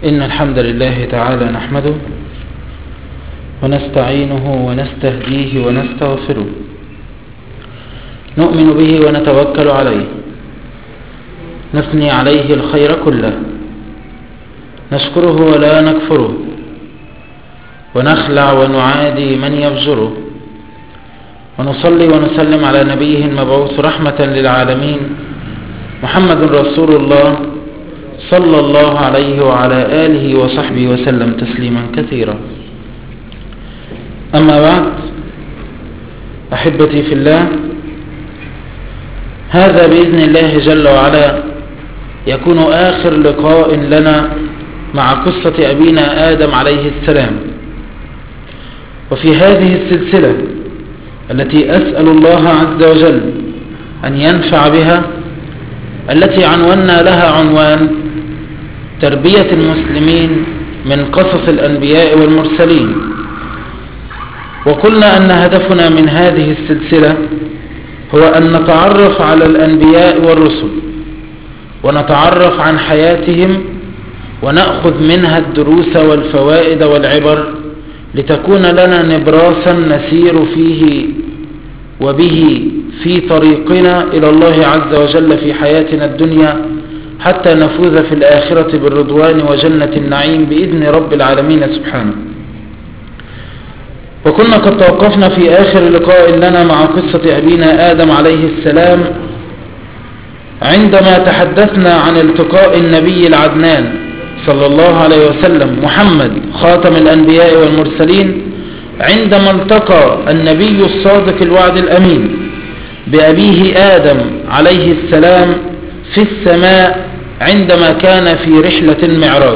إن الحمد لله تعالى نحمده ونستعينه ونستهديه ونستغفره، نؤمن به ونتوكل عليه، نثني عليه الخير كله، نشكره ولا نكفره، ونخلع ونعادي من يفجره، ونصلي ونسلم على نبيه المبعوث رحمة للعالمين محمد رسول الله صلى الله عليه وعلى آله وصحبه وسلم تسليما كثيرا. أما بعد، أحبتي في الله، هذا بإذن الله جل وعلا يكون آخر لقاء لنا مع قصة أبينا آدم عليه السلام. وفي هذه السلسلة التي أسأل الله عز وجل أن ينفع بها، التي عنونا لها عنوان تربية المسلمين من قصص الأنبياء والمرسلين، وقلنا أن هدفنا من هذه السلسلة هو أن نتعرف على الأنبياء والرسل، ونتعرف عن حياتهم، ونأخذ منها الدروس والفوائد والعبر، لتكون لنا نبراسا نسير فيه وبه في طريقنا إلى الله عز وجل في حياتنا الدنيا، حتى نفوز في الآخرة بالرضوان وجنة النعيم بإذن رب العالمين سبحانه. وكنا قد توقفنا في آخر لقاء لنا مع قصة أبينا آدم عليه السلام، عندما تحدثنا عن التقاء النبي العدنان صلى الله عليه وسلم محمد خاتم الأنبياء والمرسلين، عندما التقى النبي الصادق الوعد الأمين بأبيه آدم عليه السلام في السماء عندما كان في رحلة المعراج.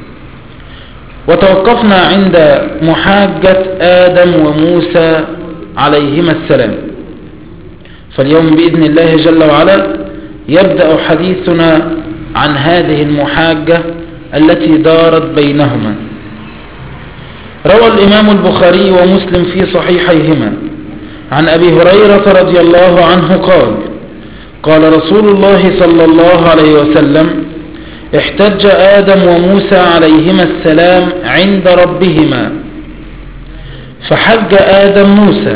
وتوقفنا عند محاجة آدم وموسى عليهما السلام. فاليوم بإذن الله جل وعلا يبدأ حديثنا عن هذه المحاجة التي دارت بينهما. روى الإمام البخاري ومسلم في صحيحيهما عن أبي هريرة رضي الله عنه قال: قال رسول الله صلى الله عليه وسلم: احتج آدم وموسى عليهما السلام عند ربهما، فحج آدم موسى،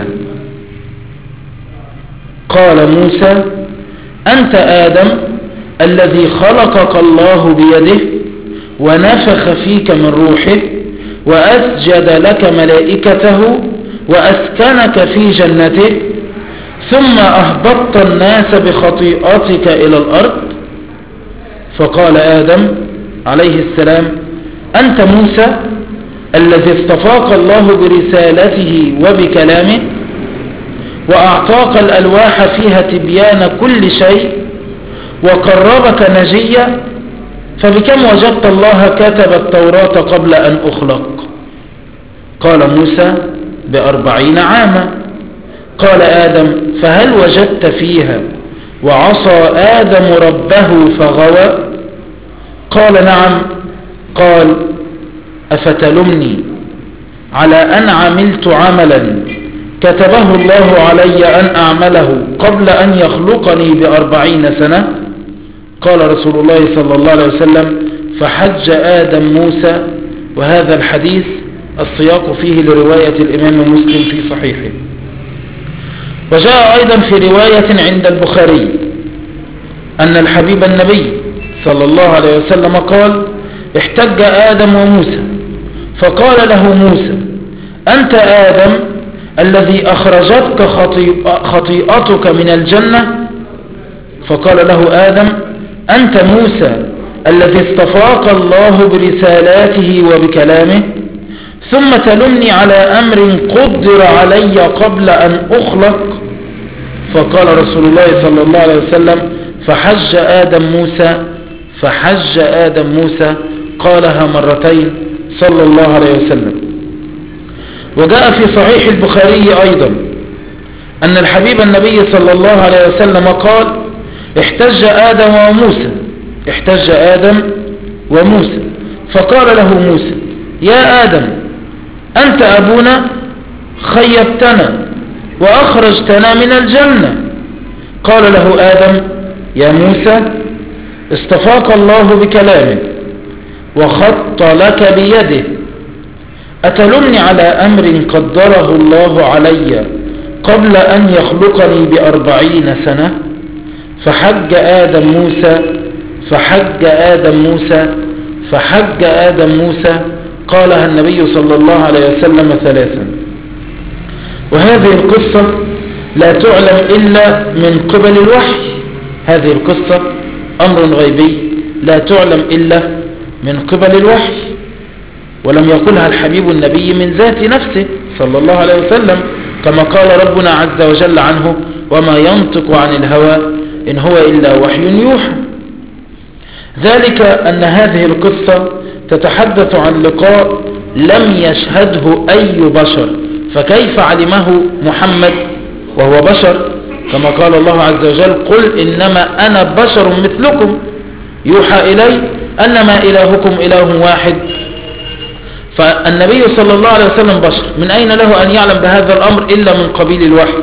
قال موسى: أنت آدم الذي خلقك الله بيده ونفخ فيك من روحه وأسجد لك ملائكته وأسكنك في جنته، ثم أهبطت الناس بخطيئتك إلى الأرض. فقال آدم عليه السلام: أنت موسى الذي اصطفاك الله برسالته وبكلامه، وأعطاك الألواح فيها تبيان كل شيء، وقربك نجيا، فبكم وجدت الله كتب التوراة قبل أن أخلق؟ قال موسى: ب40 عاما. قال آدم: فهل وجدت فيها وعصى آدم ربه فغوى؟ قال: نعم. قال: أفتلمني على أن عملت عملا كتبه الله علي أن أعمله قبل أن يخلقني ب40 سنة؟ قال رسول الله صلى الله عليه وسلم: فحج آدم موسى. وهذا الحديث السياق فيه لرواية الإمام مسلم في صحيحه. وجاء أيضا في رواية عند البخاري أن الحبيب النبي صلى الله عليه وسلم قال: احتج آدم وموسى، فقال له موسى: أنت آدم الذي أخرجتك خطيئتك من الجنة؟ فقال له آدم: أنت موسى الذي اصطفاك الله برسالاته وبكلامه، ثم تلمني على أمر قدر علي قبل أن أخلق؟ فقال رسول الله صلى الله عليه وسلم: فحج آدم موسى قالها مرتين صلى الله عليه وسلم. وجاء في صحيح البخاري أيضا أن الحبيب النبي صلى الله عليه وسلم قال: احتج آدم وموسى، فقال له موسى: يا آدم، أنت أبونا، خيبتنا وأخرجتنا من الجنة. قال له آدم: يا موسى، اصطفاك الله بكلامه وخط لك بيده، أتلمني على أمر قدره الله علي قبل أن يخلقني ب40 سنة؟ فحج آدم موسى قالها النبي صلى الله عليه وسلم 3. وهذه القصة لا تعلم إلا من قبل الوحي. هذه القصة أمر غيبي لا تعلم إلا من قبل الوحي، ولم يقلها الحبيب النبي من ذات نفسه صلى الله عليه وسلم، كما قال ربنا عز وجل عنه: وما ينطق عن الهوى إن هو إلا وحي يوحى. ذلك أن هذه القصة تتحدث عن لقاء لم يشهده أي بشر، فكيف علمه محمد وهو بشر؟ كما قال الله عز وجل: قل إنما أنا بشر مثلكم يوحى إلي أنما إلهكم إله واحد. فالنبي صلى الله عليه وسلم بشر، من أين له أن يعلم بهذا الأمر إلا من قبيل الوحي؟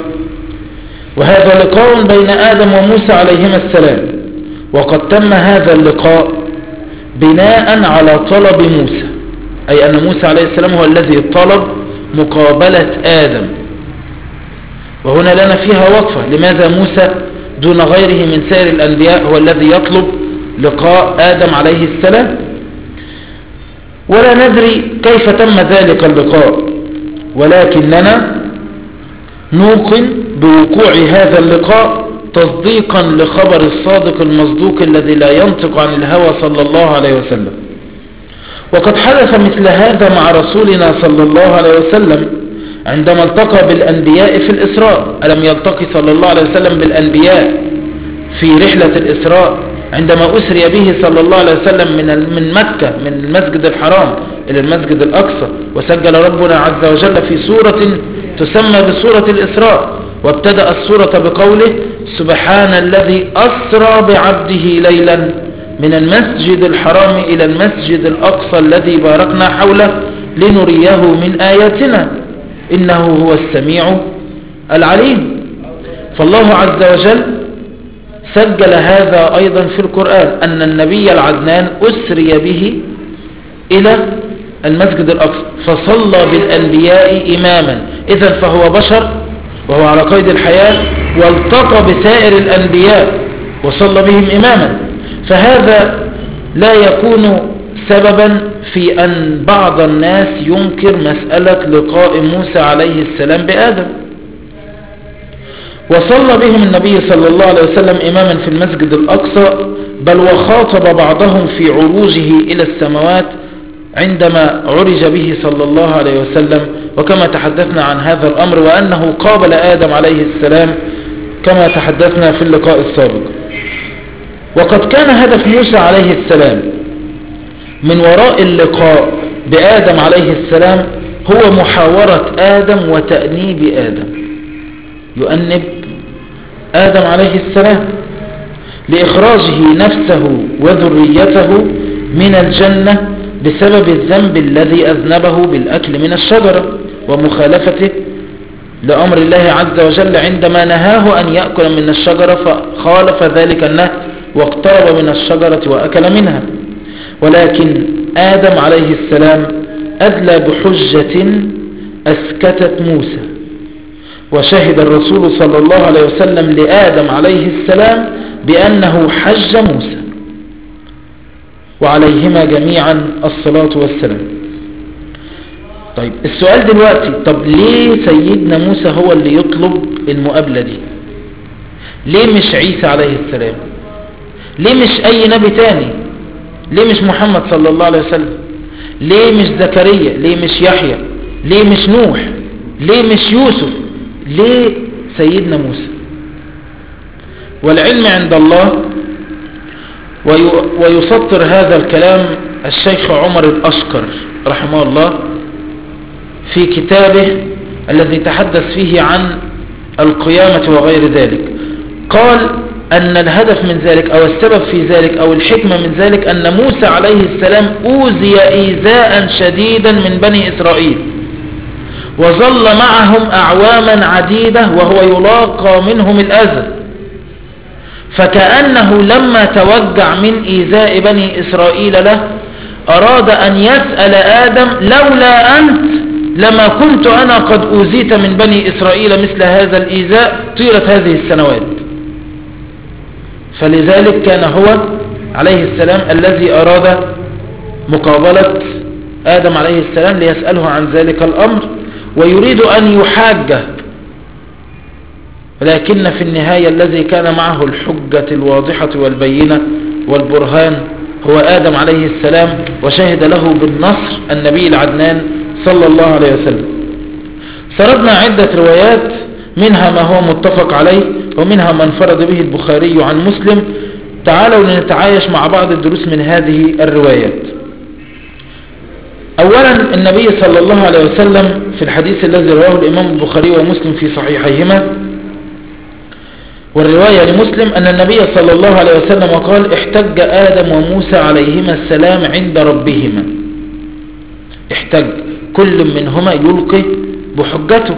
وهذا لقاء بين آدم وموسى عليهما السلام، وقد تم هذا اللقاء بناء على طلب موسى، أي أن موسى عليه السلام هو الذي طلب مقابلة آدم. وهنا لنا فيها وقفة: لماذا موسى دون غيره من سائر الأنبياء هو الذي يطلب لقاء آدم عليه السلام؟ ولا ندري كيف تم ذلك اللقاء، ولكننا نوقن بوقوع هذا اللقاء تصديقا لخبر الصادق المصدوق الذي لا ينطق عن الهوى صلى الله عليه وسلم. وقد حدث مثل هذا مع رسولنا صلى الله عليه وسلم عندما التقى بالأنبياء في الإسراء. ألم يلتقي صلى الله عليه وسلم بالأنبياء في رحلة الإسراء عندما أسري به صلى الله عليه وسلم من مكة، من المسجد الحرام إلى المسجد الأقصى، وسجل ربنا عز وجل في سورة تسمى بسورة الإسراء، وابتدأ السورة بقوله: سبحان الذي أسرى بعبده ليلا من المسجد الحرام إلى المسجد الأقصى الذي باركنا حوله لنريه من آياتنا إنه هو السميع العليم. فالله عز وجل سجل هذا أيضا في القرآن، أن النبي العدنان أسري به إلى المسجد الأقصى فصلى بالأنبياء إماما. إذن فهو بشر وهو على قيد الحياة، والتقى بسائر الأنبياء وصلى بهم إماما. فهذا لا يكون سببا في أن بعض الناس ينكر مسألة لقاء موسى عليه السلام بآدم. وصلى بهم النبي صلى الله عليه وسلم إماما في المسجد الأقصى، بل وخاطب بعضهم في عروجه إلى السماوات عندما عرج به صلى الله عليه وسلم، وكما تحدثنا عن هذا الأمر وأنه قابل آدم عليه السلام كما تحدثنا في اللقاء السابق. وقد كان هدف موسى عليه السلام من وراء اللقاء بآدم عليه السلام هو محاورة آدم وتأنيب آدم، يؤنب آدم عليه السلام لإخراجه نفسه وذريته من الجنة بسبب الذنب الذي أذنبه بالأكل من الشجرة ومخالفته لأمر الله عز وجل عندما نهاه أن يأكل من الشجرة، فخالف ذلك النهي واقترب من الشجرة وأكل منها. ولكن آدم عليه السلام أدلى بحجة أسكتت موسى، وشهد الرسول صلى الله عليه وسلم لآدم عليه السلام بأنه حج موسى، وعليهما جميعا الصلاة والسلام. طيب السؤال دلوقتي: طب ليه سيدنا موسى هو اللي يطلب المقابلة دي؟ ليه مش عيسى عليه السلام؟ ليه مش أي نبي تاني؟ ليه مش محمد صلى الله عليه وسلم؟ ليه مش زكريا؟ ليه مش يحيى؟ ليه مش نوح؟ ليه مش يوسف؟ ليه سيدنا موسى؟ والعلم عند الله. ويسطر هذا الكلام الشيخ عمر الأشقر رحمه الله في كتابه الذي تحدث فيه عن القيامة وغير ذلك. قال أن الهدف من ذلك أو السبب في ذلك أو الحكمة من ذلك أن موسى عليه السلام أوذي إيذاء شديدا من بني إسرائيل، وظل معهم أعواما عديدة وهو يلاقى منهم الأذى، فكأنه لما توجع من إيذاء بني إسرائيل له أراد أن يسأل آدم لولا أنت لما كنت أنا قد أوذيت من بني إسرائيل مثل هذا الإيذاء طيلة هذه السنوات. فلذلك كان هو عليه السلام الذي أراد مقابلة آدم عليه السلام ليسأله عن ذلك الأمر ويريد أن يحاجه، لكن في النهاية الذي كان معه الحجة الواضحة والبينة والبرهان هو آدم عليه السلام، وشهد له بالنصر النبي العدنان صلى الله عليه وسلم. سردنا عدة روايات منها ما هو متفق عليه ومنها ما انفرد به البخاري عن مسلم. تعالوا نتعايش مع بعض الدروس من هذه الروايات. أولا النبي صلى الله عليه وسلم في الحديث الذي رواه الإمام البخاري ومسلم في صحيحيهما، والرواية لمسلم أن النبي صلى الله عليه وسلم قال: احتج آدم وموسى عليهما السلام عند ربهما. احتج، كل منهما يلقي بحجته.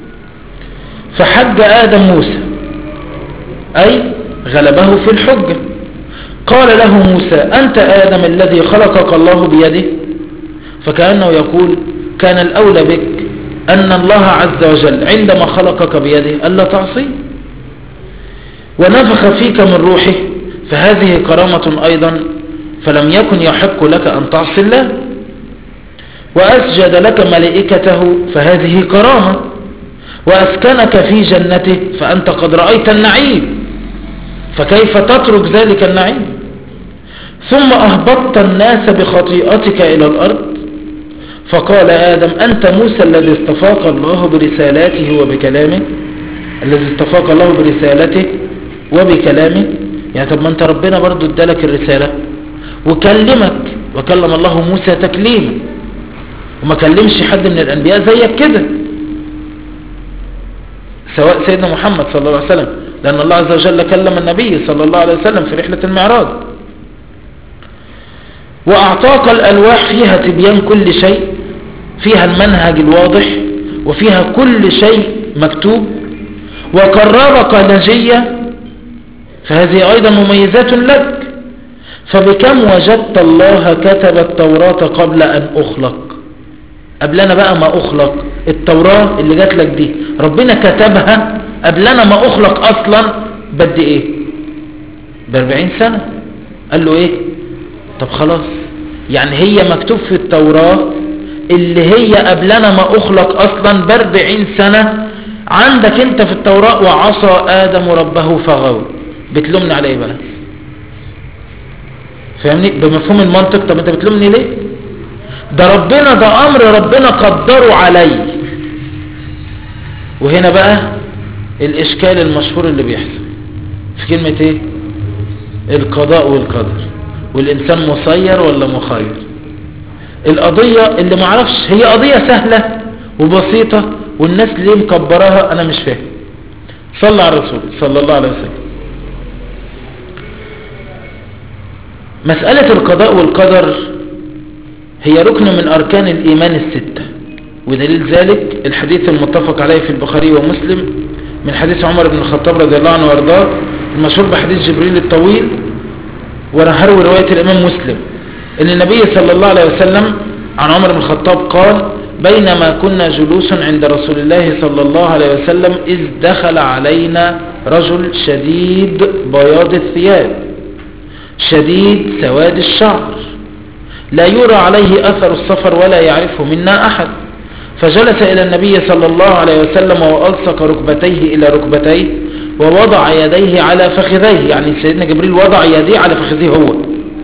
فحج آدم موسى أي غلبه في الحجة. قال له موسى: أنت آدم الذي خلقك الله بيده؟ فكأنه يقول: كان الأولى بك أن الله عز وجل عندما خلقك بيده ألا تعصي، ونفخ فيك من روحه، فهذه كرامة أيضا، فلم يكن يحق لك أن تعصي الله. وأسجد لك ملائكته، فهذه كرامة. وأسكنك في جنته، فأنت قد رأيت النعيم، فكيف تترك ذلك النعيم؟ ثم أهبطت الناس بخطيئتك إلى الأرض. فقال آدم: أنت موسى الذي اصطفاك الله برسالاته وبكلامه، الذي اصطفاك الله برسالته وبكلامه. يعني طب ما انت ربنا برضو ادالك الرسالة وكلمك، وكلم الله موسى تكليما، وما كلمش حد من الأنبياء زيك كده، سواء سيدنا محمد صلى الله عليه وسلم، لأن الله عز وجل كلم النبي صلى الله عليه وسلم في رحلة المعراج. وأعطاك الألواح فيها تبيان كل شيء، فيها المنهج الواضح، وفيها كل شيء مكتوب. وقربك نجية، فهذه أيضا مميزات لك. فبكم وجدت الله كتب التوراة قبل أن أخلق؟ قبلنا بقى ما أخلق، التوراة اللي جات لك دي ربنا كتبها قبلنا ما أخلق أصلا بد إيه؟ ب40 سنة. قال له إيه؟ طب خلاص، يعني هي مكتوب في التوراة اللي هي قبلنا ما أخلق أصلا ب40 سنة عندك انت في التوراة. وعصى آدم ربه فغوى، بتلومني على ايه بقى؟ فاهمني بمفهوم المنطق؟ طب انت بتلومني ليه؟ ده ربنا، ده امر ربنا قدره علي. وهنا بقى الاشكال المشهور اللي بيحصل في كلمة ايه؟ القضاء والقدر، والانسان مسير ولا مخير. القضية اللي معرفش، هي قضية سهلة وبسيطة والناس ليه مكبرها انا مش فاهم. صلى على الرسول صلى الله عليه وسلم. مسألة القضاء والقدر هي ركن من أركان الإيمان الستة، ودليل ذلك الحديث المتفق عليه في البخاري ومسلم من حديث عمر بن الخطاب رضي الله عنه وارضاه المشهور بحديث جبريل الطويل، ونهروي رواية الإمام مسلم أن النبي صلى الله عليه وسلم عن عمر بن الخطاب قال: بينما كنا جلوس عند رسول الله صلى الله عليه وسلم إذ دخل علينا رجل شديد بياض الثياب شديد سواد الشعر، لا يرى عليه أثر السفر ولا يعرفه منا أحد. فجلس إلى النبي صلى الله عليه وسلم وألصق ركبتيه إلى ركبتيه ووضع يديه على فخذيه، يعني سيدنا جبريل وضع يديه على فخذيه هو،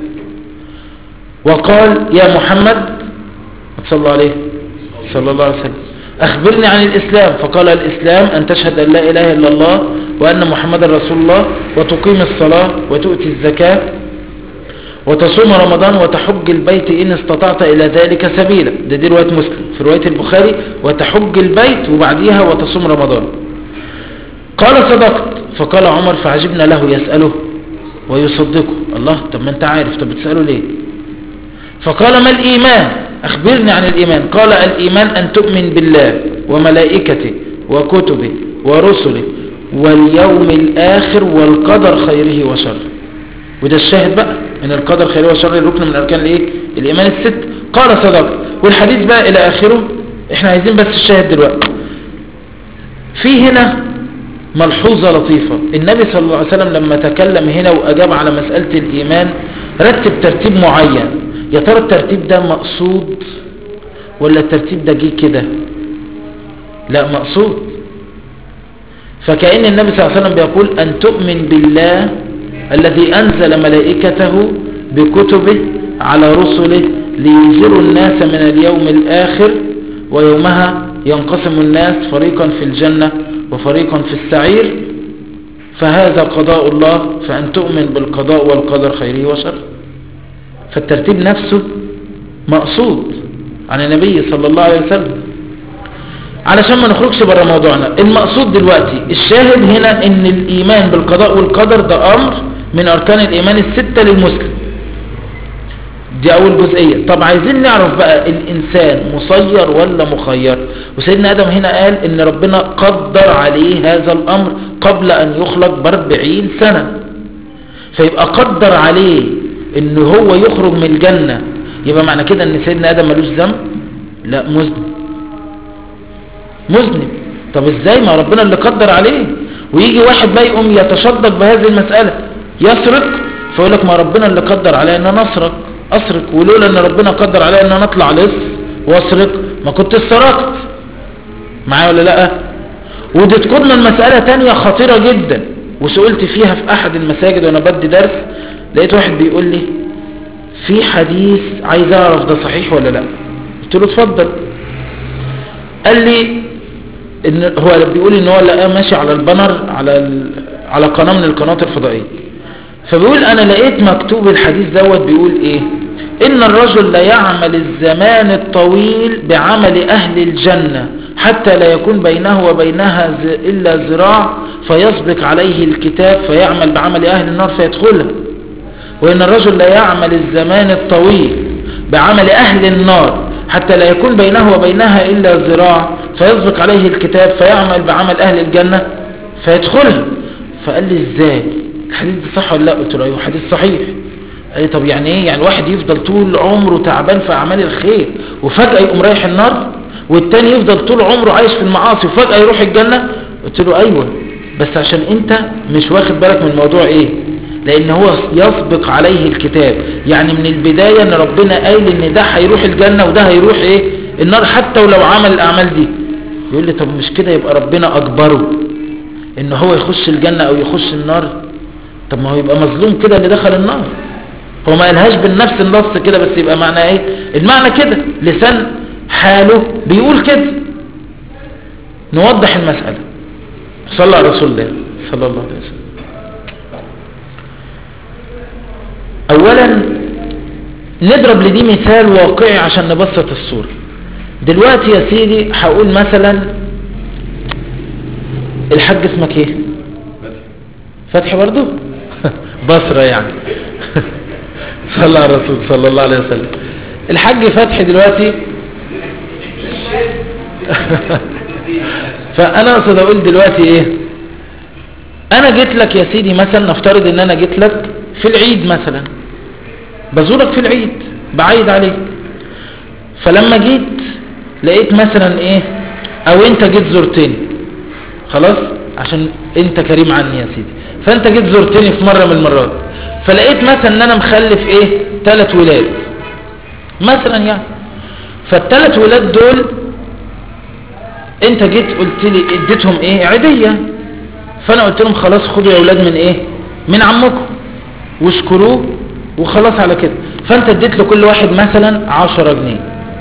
وقال: يا محمد صلى الله عليه وسلم أخبرني عن الإسلام. فقال: الإسلام أن تشهد أن لا إله إلا الله وأن محمد رسول الله، وتقيم الصلاة، وتؤتي الزكاة، وتصوم رمضان، وتحج البيت إن استطعت إلى ذلك سبيلا. دي رواية مسلم. في رواية البخاري: وتحج البيت، وبعديها وتصوم رمضان. قال: صدقت. فقال عمر: فعجبنا له يسأله ويصدقه. الله، طب ما انت عارف، طب بتسأله ليه؟ فقال: ما الإيمان؟ أخبرني عن الإيمان. قال: الإيمان أن تؤمن بالله وملائكته وكتبه ورسله واليوم الآخر والقدر خيره وشره. وده الشاهد بقى، من القدر خيره وشره ركن من أركان الايه الإيمان الست. قال صدق. والحديث بقى إلى آخره. احنا عايزين بس الشاهد دلوقتي. في هنا ملحوظة لطيفة. النبي صلى الله عليه وسلم لما تكلم هنا وأجاب على مسألة الإيمان رتب ترتيب معين. يا ترى الترتيب ده مقصود ولا الترتيب ده جه كده؟ لا، مقصود. فكأن النبي صلى الله عليه وسلم بيقول أن تؤمن بالله الذي أنزل ملائكته بكتبه على رسله لينذروا الناس من اليوم الآخر ويومها ينقسم الناس فريقا في الجنة وفريقا في السعير، فهذا قضاء الله، فأن تؤمن بالقضاء والقدر خيره وشره. فالترتيب نفسه مقصود عن النبي صلى الله عليه وسلم. علشان ما نخرجش بره موضوعنا، المقصود دلوقتي الشاهد هنا ان الإيمان بالقضاء والقدر ده أمر من أركان الإيمان الستة للمسلم. دي أول جزئية. طب عايزين نعرف بقى الإنسان مسير ولا مخير؟ وسيدنا آدم هنا قال إن ربنا قدر عليه هذا الأمر قبل أن يخلق ب40 سنة. فيبقى قدر عليه إن هو يخرج من الجنة، يبقى معنى كده إن سيدنا آدم ملوش ذنب؟ لا، مذنب. طب إزاي؟ ما ربنا اللي قدر عليه. ويجي واحد بقى يقوم يتشدق بهذه المسألة، يسرق، فيقول لك ما ربنا اللي قدر عليه إن أنا أسرق، ولولا ان ربنا قدر علي ان انا اطلع لص واسرق ما كنت سرقت. معايا ولا لا؟ ودي تكون المسألة تانية خطيرة جدا، وسئلت فيها في احد المساجد وانا بدي درس. لقيت واحد بيقول لي في حديث عايز اعرف ده صحيح ولا لا. قلت له اتفضل. قال لي ان هو بيقول ان هو لقاه ماشي على البانر على قناة من القنوات الفضائية، فبيقول انا لقيت مكتوب الحديث دوت بيقول ايه؟ ان الرجل لا يعمل الزمان الطويل بعمل اهل الجنة حتى لا يكون بينه وبينها الا ذراع فيسبق عليه الكتاب فيعمل بعمل اهل النار فيدخلها. وان الرجل لا يعمل الزمان الطويل بعمل اهل النار حتى لا يكون بينه وبينها الا ذراع فيسبق عليه الكتاب فيعمل بعمل اهل الجنة فيدخلها. فقال لي ازاي الحديث ده صح ولا لا؟ قلت له ايوه حديث صحيح. قال لي طب يعني ايه؟ يعني الواحد يفضل طول عمره تعبان في اعمال الخير وفجأة يقوم رايح النار، والتاني يفضل طول عمره عايش في المعاصي وفجأة يروح الجنة؟ قلت له ايوه، بس عشان انت مش واخد بالك من الموضوع ايه؟ لان هو يسبق عليه الكتاب، يعني من البداية ان ربنا قايل ان ده هيروح الجنة وده هيروح ايه؟ النار، حتى ولو عمل الاعمال دي. يقول لي طب مش كده يبقى ربنا اجبره ان هو يخش الجنة او يخش النار؟ طب ما هو يبقى مظلوم كده اللي دخل النار. هو ما قالهاش بالنفس النص كده، بس يبقى معنى ايه؟ المعنى كده، لسان حاله بيقول كده. نوضح المسألة. صلى على رسول الله صلى الله عليه وسلم. اولا نضرب لدي مثال واقعي عشان نبسط الصورة. دلوقتي يا سيدي هقول مثلا الحاج اسمك ايه؟ فتحي برضو؟ بصرة يعني. صلى على الرسول صلى الله عليه وسلم. الحاج فتحي دلوقتي فانا اقصد اقول دلوقتي ايه؟ انا جيت لك يا سيدي مثلا، نفترض ان انا جيت لك في العيد مثلا، بزورك في العيد، بعيد عليك. فلما جيت لقيت مثلا ايه، او انت جيت زرتني خلاص عشان انت كريم عني يا سيدي، فانت جيت زرتني في مرة من المرات، فلقيت مثلا ان انا مخلف ايه 3 ولاد مثلا يعني. فال3 ولاد دول انت جيت قلت لي اديتهم ايه عيدية، فانا قلت لهم خلاص خدوا يا ولاد من ايه، من عمكم واشكروه وخلاص على كده. فانت اديت لكل واحد مثلا 10 جنيه.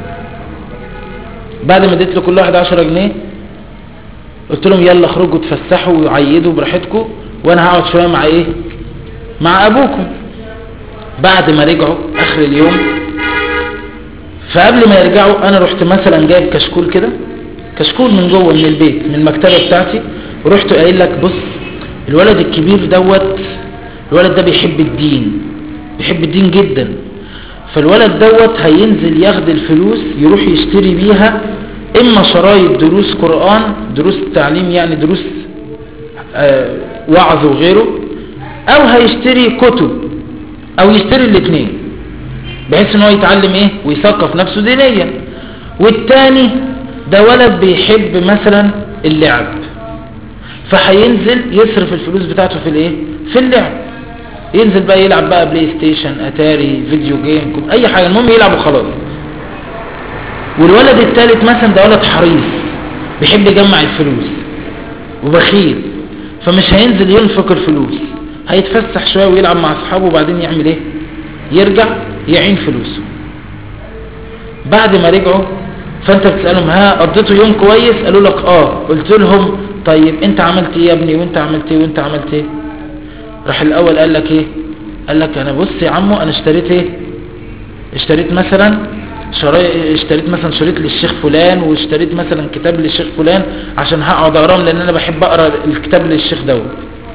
بعد ما اديت لكل واحد 10 جنيه قلت لهم يلا اخرجوا تفسحوا وعيدوا براحتكم، وانا هقعد شوية مع ايه، مع ابوكم. بعد ما رجعوا اخر اليوم، فقبل ما يرجعوا انا رحت مثلا جايب كشكول كده، كشكول من جوه من البيت من المكتبة بتاعتي، ورحت قايل لك بص الولد الكبير دوت، الولد ده بيحب الدين، بيحب الدين جدا، فالولد دوت هينزل ياخد الفلوس يروح يشتري بيها اما شرايط دروس قرآن، دروس تعليم يعني، دروس وعظ وغيره، او هيشتري كتب او يشتري الاثنين بحيث ان هو يتعلم ايه ويثقف نفسه دينيا. والتاني ده ولد بيحب مثلا اللعب، فهينزل يصرف الفلوس بتاعته في الايه في اللعب، ينزل بقى يلعب بقى بلاي ستيشن، اتاري، فيديو جيم، اي حاجة، المهم يلعب وخلاص. والولد الثالث مثلا ده ولد حريص بيحب يجمع الفلوس وبخيل، فمش هينزل ينفق الفلوس، هيتفسح شوية ويلعب مع اصحابه وبعدين يعمل ايه يرجع يعين فلوسه. بعد ما رجعوا فانت بتسألهم ها قضيتوا يوم كويس؟ قالوا لك قلت لهم طيب انت عملت ايه يا ابني وانت عملت ايه وانت عملت ايه؟ راح الاول قال لك ايه؟ قال لك انا بص يا عمو انا اشتريت ايه؟ اشتريت مثلا شريط للشيخ فلان، واشتريت مثلا كتاب للشيخ فلان عشان هقعد اقراه لان انا بحب اقرا الكتاب للشيخ دوت.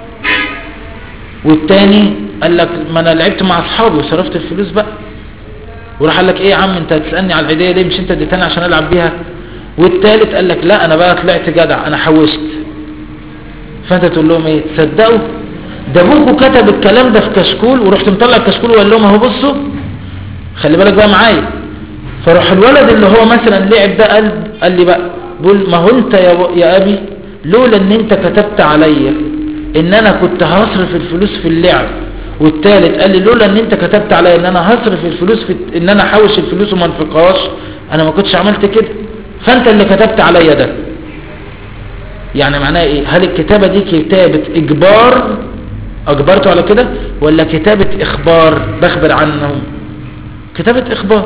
والتاني قال لك ما انا لعبت مع اصحابي وصرفت الفلوس بقى. وراح قال لك ايه يا عم انت هتسالني على العيديه ليه؟ مش انت اديتني عشان العب بيها؟ والتالت قال لك لا انا بقى طلعت جدع انا حوشت. فانت تقول لهم ايه؟ تصدقوا ده ابوكوا كتب الكلام ده في كشكول ورحت مطلع الكشكول وقال لهم اهو بصوا خلي بالك بقى معايا. فروح الولد اللي هو مثلا لعب ده قال لي بقى بقول ما هو انت يا ابي لولا ان انت كتبت عليا ان انا كنت هصرف الفلوس في اللعب، والثالث قال لي لولا ان انت كتبت عليا ان انا هصرف الفلوس في ان انا احوش الفلوس وما انفقهاش انا ما كنتش عملت كده، فانت اللي كتبت عليا ده. يعني معناه ايه؟ هل الكتابة دي كتابة اجبار اجبرته على كده ولا كتابة اخبار بخبر عنهم؟ كتابة اخبار.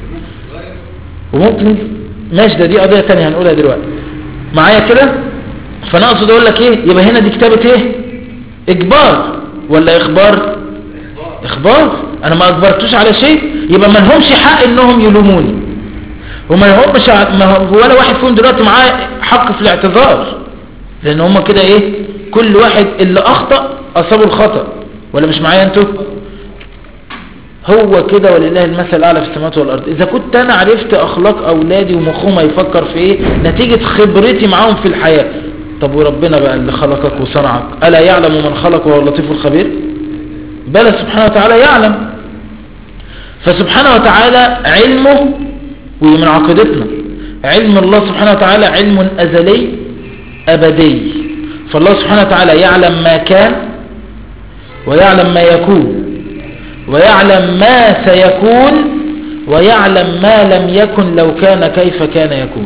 وممكن ماشي دي قضية تانية هنقولها دلوقتي معايا كده. فانا اقصد اقول لك ايه؟ يبقى هنا دي كتابة ايه؟ اجبار ولا اخبار؟ اخبار. انا ما اجبرتوش على شيء يبقى ما لهمش حق انهم يلوموني، وما لهمش ولا واحد فيهم دلوقتي معاه حق في الاعتذار، لان هم كده ايه كل واحد اللي اخطأ اصابه الخطأ. ولا مش معايا انتوا؟ هو كده ولله المثل الاعلى في السماوات والارض. اذا كنت انا عرفت اخلاق اولادي ومخهم يفكر في ايه نتيجة خبرتي معاهم في الحياة، طب وربنا بقى اللي خلقك وصنعك الا يعلم من خلق وهو اللطيف الخبير؟ بلى سبحانه وتعالى يعلم. فسبحانه وتعالى علمه، ومن عقيدتنا علم الله سبحانه وتعالى علم ازلي ابدي. فالله سبحانه وتعالى يعلم ما كان ويعلم ما يكون ويعلم ما سيكون ويعلم ما لم يكن لو كان كيف كان يكون.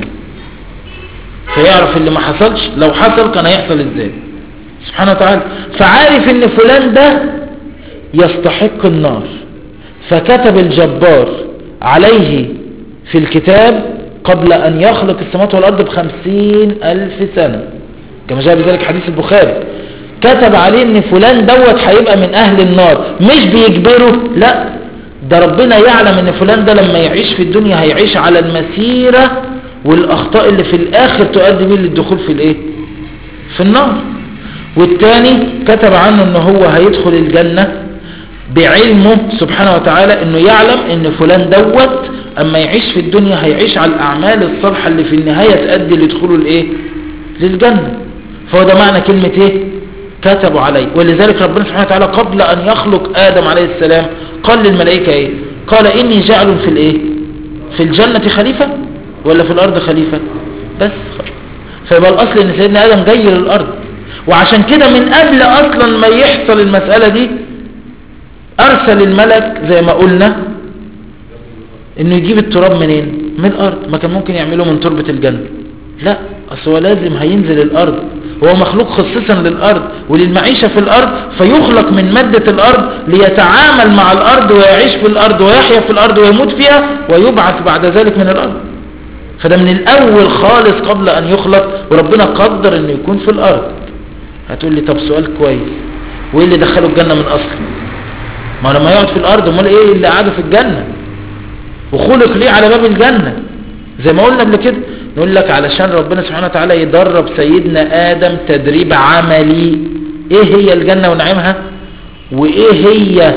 فيعرف اللي ما حصلش لو حصل كان هيحصل ازاي سبحانه وتعالى. فعارف ان فلان ده يستحق النار فكتب الجبار عليه في الكتاب قبل ان يخلق السماوات والارض ب50,000 سنة كما جاء بذلك حديث البخاري. كتب عليه ان فلان دوت هيبقى من اهل النار، مش بيجبره، لا ده ربنا يعلم ان فلان ده لما يعيش في الدنيا هيعيش على المسيرة والاخطاء اللي في الاخر تؤدي به للدخول في الايه في النار. والتاني كتب عنه ان هو هيدخل الجنة بعلمه سبحانه وتعالى، انه يعلم ان فلان دوت اما يعيش في الدنيا هيعيش على الاعمال الصالحة اللي في النهاية تؤدي لدخوله الايه للجنة. فهو ده معنى كلمة ايه كتبوا عليه. ولذلك ربنا سبحانه وتعالى قبل ان يخلق ادم عليه السلام قال للملائكة ايه؟ قال اني جعل في الايه في الجنة خليفة ولا في الارض خليفة؟ بس فيبقى الاصل ان سيدنا ادم جاي للارض، وعشان كده من قبل اصلا ما يحصل المسألة دي ارسل الملك زي ما قلنا انه يجيب التراب منين؟ من الارض. ما كان ممكن يعمله من تربة الجنة؟ لا، اصل هو لازم هينزل الارض، هو مخلوق خصيصا للارض وللمعيشة في الارض، فيخلق من مادة الارض ليتعامل مع الارض ويعيش في الارض ويحيا في الارض ويموت فيها ويبعث بعد ذلك من الارض. فده من الاول خالص قبل ان يخلق وربنا قدر انه يكون في الارض. هتقول لي طب سؤال كويس، وايه اللي دخله الجنة من اصل؟ ما لما يقعد في الارض امال ايه اللي قعده في الجنة وخلق ليه على باب الجنة؟ زي ما قلنا قبل كده نقول لك علشان ربنا سبحانه وتعالى يدرب سيدنا آدم تدريب عملي ايه هي الجنة ونعيمها، وايه هي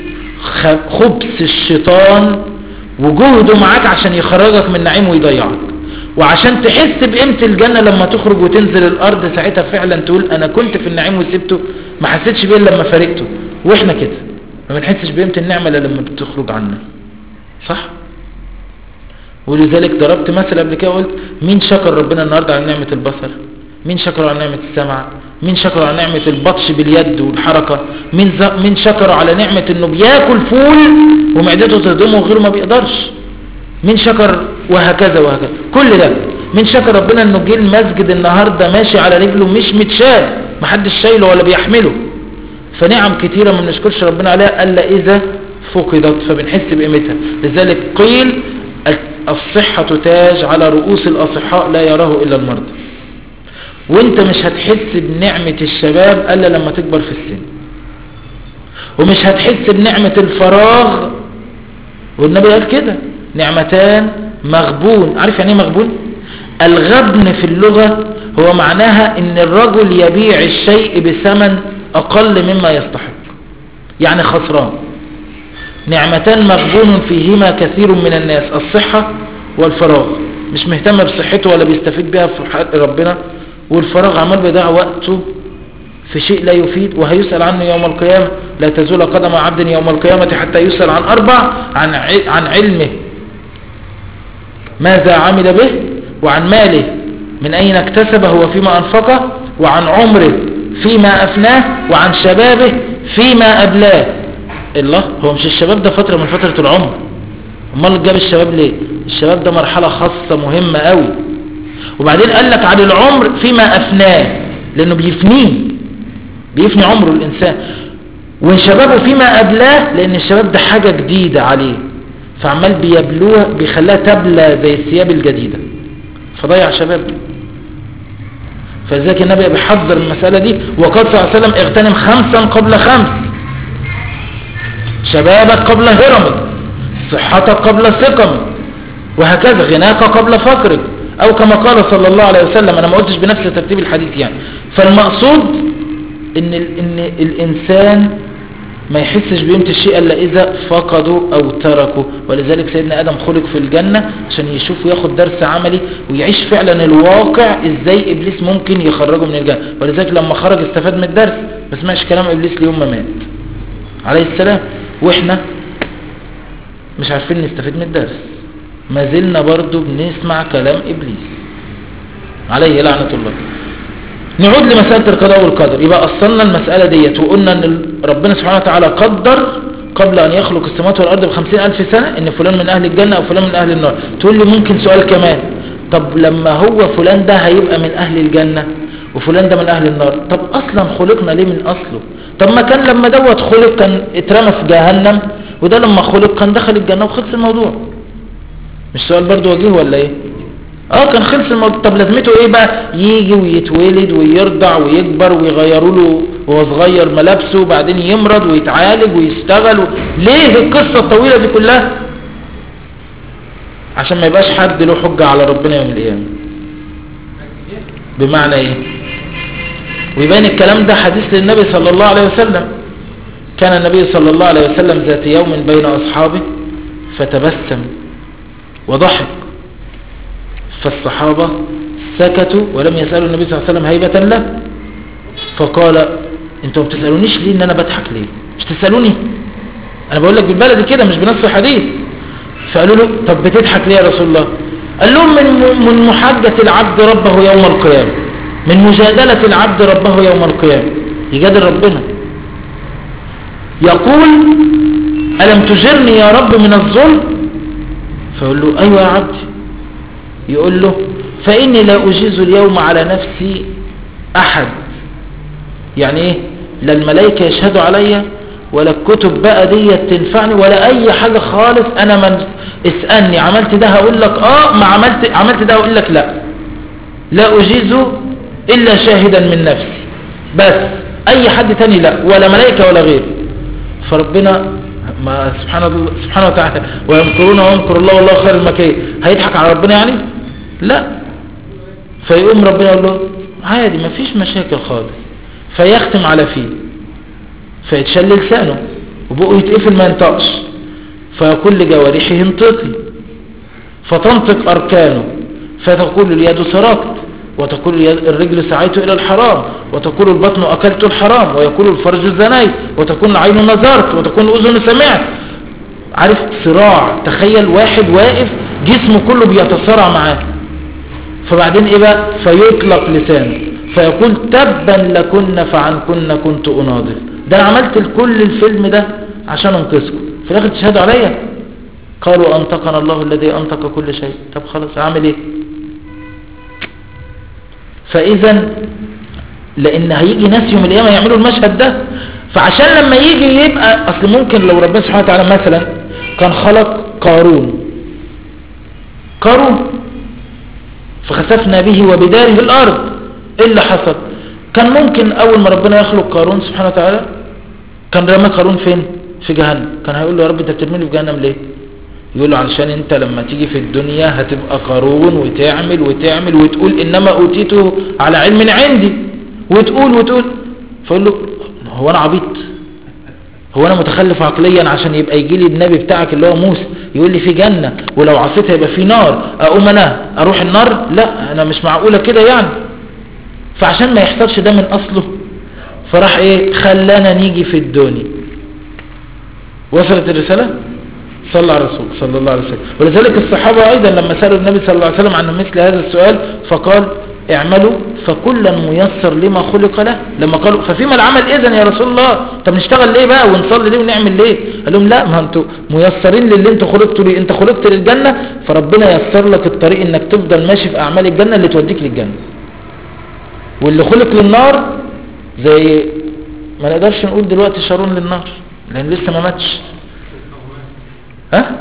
خبث الشيطان وجهده معاك عشان يخرجك من نعيم ويضيعك، وعشان تحس بقيمة الجنة لما تخرج وتنزل الارض ساعتها فعلا تقول انا كنت في النعيم وسبته ما حسيتش بيه لما فارقته. واحنا كده ما بنحسش بقيمة النعمة الا لما بتخرج عنا، صح؟ ولذلك ضربت مثل قبل كده وقلت مين شكر ربنا النهاردة على نعمة البصر؟ مين شكر على نعمة السمع؟ مين شكر على نعمة البطش باليد والحركة؟ مين شكر على نعمة انه بياكل فول ومعدته تهضمه وغيره ما بيقدرش؟ مين شكر؟ وهكذا وهكذا. كل ده مين شكر ربنا انه جه المسجد النهاردة ماشي على رجله مش متشال، محدش شايله ولا بيحمله؟ فنعم كتيرة ما بنشكرش ربنا عليها الا اذا فقدت فبنحس بقيمتها. لذلك قيل الصحة تاج على رؤوس الأصحاء لا يراه إلا المرضى. وانت مش هتحس بنعمة الشباب الا لما تكبر في السن، ومش هتحس بنعمة الفراغ، والنبي قال كده نعمتان مغبون. عارف يعني ايه مغبون؟ الغبن في اللغة هو معناها ان الرجل يبيع الشيء بثمن اقل مما يستحق، يعني خسران. نعمتان مغبون فيهما كثير من الناس، الصحة والفراغ، مش مهتم بصحته ولا بيستفيد بها في حق ربنا، والفراغ عمال بيضيع وقته في شيء لا يفيد، وهيسأل عنه يوم القيامة. لا تزول قدم عبد يوم القيامة حتى يسأل عن 4: عن علمه ماذا عمل به، وعن ماله من أين اكتسبه وفيما أنفقه، وعن عمره فيما أفناه، وعن شبابه فيما أبلاه. الله، هو مش الشباب ده فترة من فترة العمر؟ امال جاب الشباب ليه؟ الشباب ده مرحلة خاصة مهمة قوي. وبعدين قال لك عن العمر فيما أفناه، لأنه بيفني عمره الإنسان. وشبابه فيما أبلاه، لأن الشباب ده حاجة جديدة عليه، فعمال بيبلوها بيخليها تبلى زي الثياب الجديدة، فضيع شباب. فذلك النبي بيحذر المسألة دي، وقال صلى الله عليه وسلم اغتنم 5 قبل 5: شبابك قبل هرمك، صحتك قبل سقمك، وهكذا غناك قبل فقرك، او كما قال صلى الله عليه وسلم. انا ما قلتش بنفس ترتيب الحديث يعني. فالمقصود ان الانسان ما يحسش بقيمة الشيء الا اذا فقده او تركه. ولذلك سيدنا ادم خلق في الجنة عشان يشوف وياخد درس عملي ويعيش فعلا الواقع ازاي ابليس ممكن يخرجه من الجنة. ولذلك لما خرج استفاد من الدرس، ما سمعش كلام ابليس ليوم ما مات عليه السلام. واحنا مش عارفين نستفيد من الدرس، ما زلنا برضو بنسمع كلام ابليس عليه لعنة الله. نعود لمسألة القضاء والقدر. يبقى أصلنا المسألة ديت وقلنا أن ربنا سبحانه وتعالى قدر قبل أن يخلق السماوات والأرض ب50,000 سنة أن فلان من أهل الجنة أو فلان من أهل النار. تقول لي ممكن سؤال كمان: طب لما هو فلان ده هيبقى من أهل الجنة وفلان ده من أهل النار، طب أصلا خلقنا ليه من أصله؟ طب ما كان لما دوت خلق كان اترمى في جهنم، وده لما خلق كان دخل الجنة وخلص الموضوع. مش سؤال برضو وجيه ولا ايه؟ كان خلص الموضوع. طب لازمته ايه بقى يجي ويتولد ويرضع ويكبر ويغيروا له وهو صغير ملابسه وبعدين يمرض ويتعالج ويشتغل ليه القصة الطويلة دي كلها؟ عشان ما يبقاش حد له حجة على ربنا يوم القيامة. بمعنى ايه؟ ويبين الكلام ده حديث للنبي صلى الله عليه وسلم. كان النبي صلى الله عليه وسلم ذات يوم بين أصحابه فتبسم وضحك، فالصحابة سكتوا ولم يسألوا النبي صلى الله عليه وسلم هيبة له. فقال: انتوا ما بتسألونيش ليه ان انا بضحك ليه؟ مش تسألوني؟ انا بقول لك بالبلد كده مش بنص الحديث. فقالوا له: طب بتضحك ليه يا رسول الله؟ قال لهم: من محاجة العبد ربه يوم القيامة، من مجادلة العبد ربه يوم القيامة، يجادل ربنا. يقول: ألم تجرني يا رب من الظلم؟ فيقول له: أيوة يا عبدي. يقول له: فإني لا أجيز اليوم على نفسي أحد. يعني إيه؟ لا الملائكة يشهدوا عليا ولا الكتب بقى دي تنفعني ولا أي حاجة خالص. أنا من اسألني عملت ده هقول لك ما عملت ده هقول لك لا أجيز إلا شاهدا من نفسي بس، أي حد تاني لا، ولا ملائكة ولا غير. فربنا ما سبحانه وتعالى ويمكرون ويمكر الله والله خير المكرين، هيضحك على ربنا يعني؟ لا. فيقوم ربنا يقول له: عادي ما فيش مشاكل خالص. فيختم على فيه فيتشل لسانه وبقه يتقفل ما ينطقش، فيقول لجوارحه انطقي، فتنطق أركانه، فتقول اليد سرقت وتقول الرجل سعيت إلى الحرام، وتقول البطن أكلت الحرام، ويقول الفرج زنيت، وتكون العين نظرت، وتكون الأذن سمعت. عارف صراع، تخيل واحد واقف جسمه كله بيتصارع معاه. فبعدين ايه بقى؟ فيطلق لسانه فيقول تبا لكن فعنكن كنت أناضل. ده انا عملت كل الفيلم ده عشان انقذكم، في الاخر تشهدوا عليا. قالوا انطقنا الله الذي انطق كل شيء. طب خلاص اعمل ايه؟ فاذا لان هيجي ناس يوم القيامه يعملوا المشهد ده، فعشان لما يجي يبقى اصل ممكن لو ربنا سبحانه وتعالى مثلا كان خلق قارون فخسفنا به وبداره الارض، ايه اللي حصل؟ كان ممكن اول ما ربنا يخلق قارون سبحانه وتعالى كان رمى قارون فين؟ في جهنم. كان هيقول له يا رب انت بترميني في جهنم ليه؟ يقول له علشان انت لما تيجي في الدنيا هتبقى قارون وتعمل وتقول انما اوتيته على علم عندي وتقول. فيقول له هو انا عبيط؟ هو انا متخلف عقليا عشان يبقى يجي لي النبي بتاعك اللي هو موسى يقول لي في جنة ولو عصيتها يبقى في نار، اقوم انا اروح النار؟ لا، انا مش معقولة كده يعني. فعشان ما يحصلش ده من اصله فراح ايه؟ خلانا نيجي في الدنيا. وصلت الرسالة؟ صلى على الرسول صلى الله عليه وسلم. ولذلك الصحابة ايضا لما سألوا النبي صلى الله عليه وسلم عن مثل هذا السؤال فقال اعملوا فكلا ميسر لما خلق له. لما قالوا ففيما العمل اذن يا رسول الله، طب نشتغل ليه بقى ونصلي ليه ونعمل ليه؟ قال لهم لا، ما انتوا ميسرين للي انتوا خلقتوا ليه. انت خلقت للجنة فربنا يسر لك الطريق انك تفضل ماشي في اعمال الجنة اللي توديك للجنة. واللي خلق للنار زي ما نقدرش نقول دلوقتي شارون للنار لان لسه ما ماتش. ها؟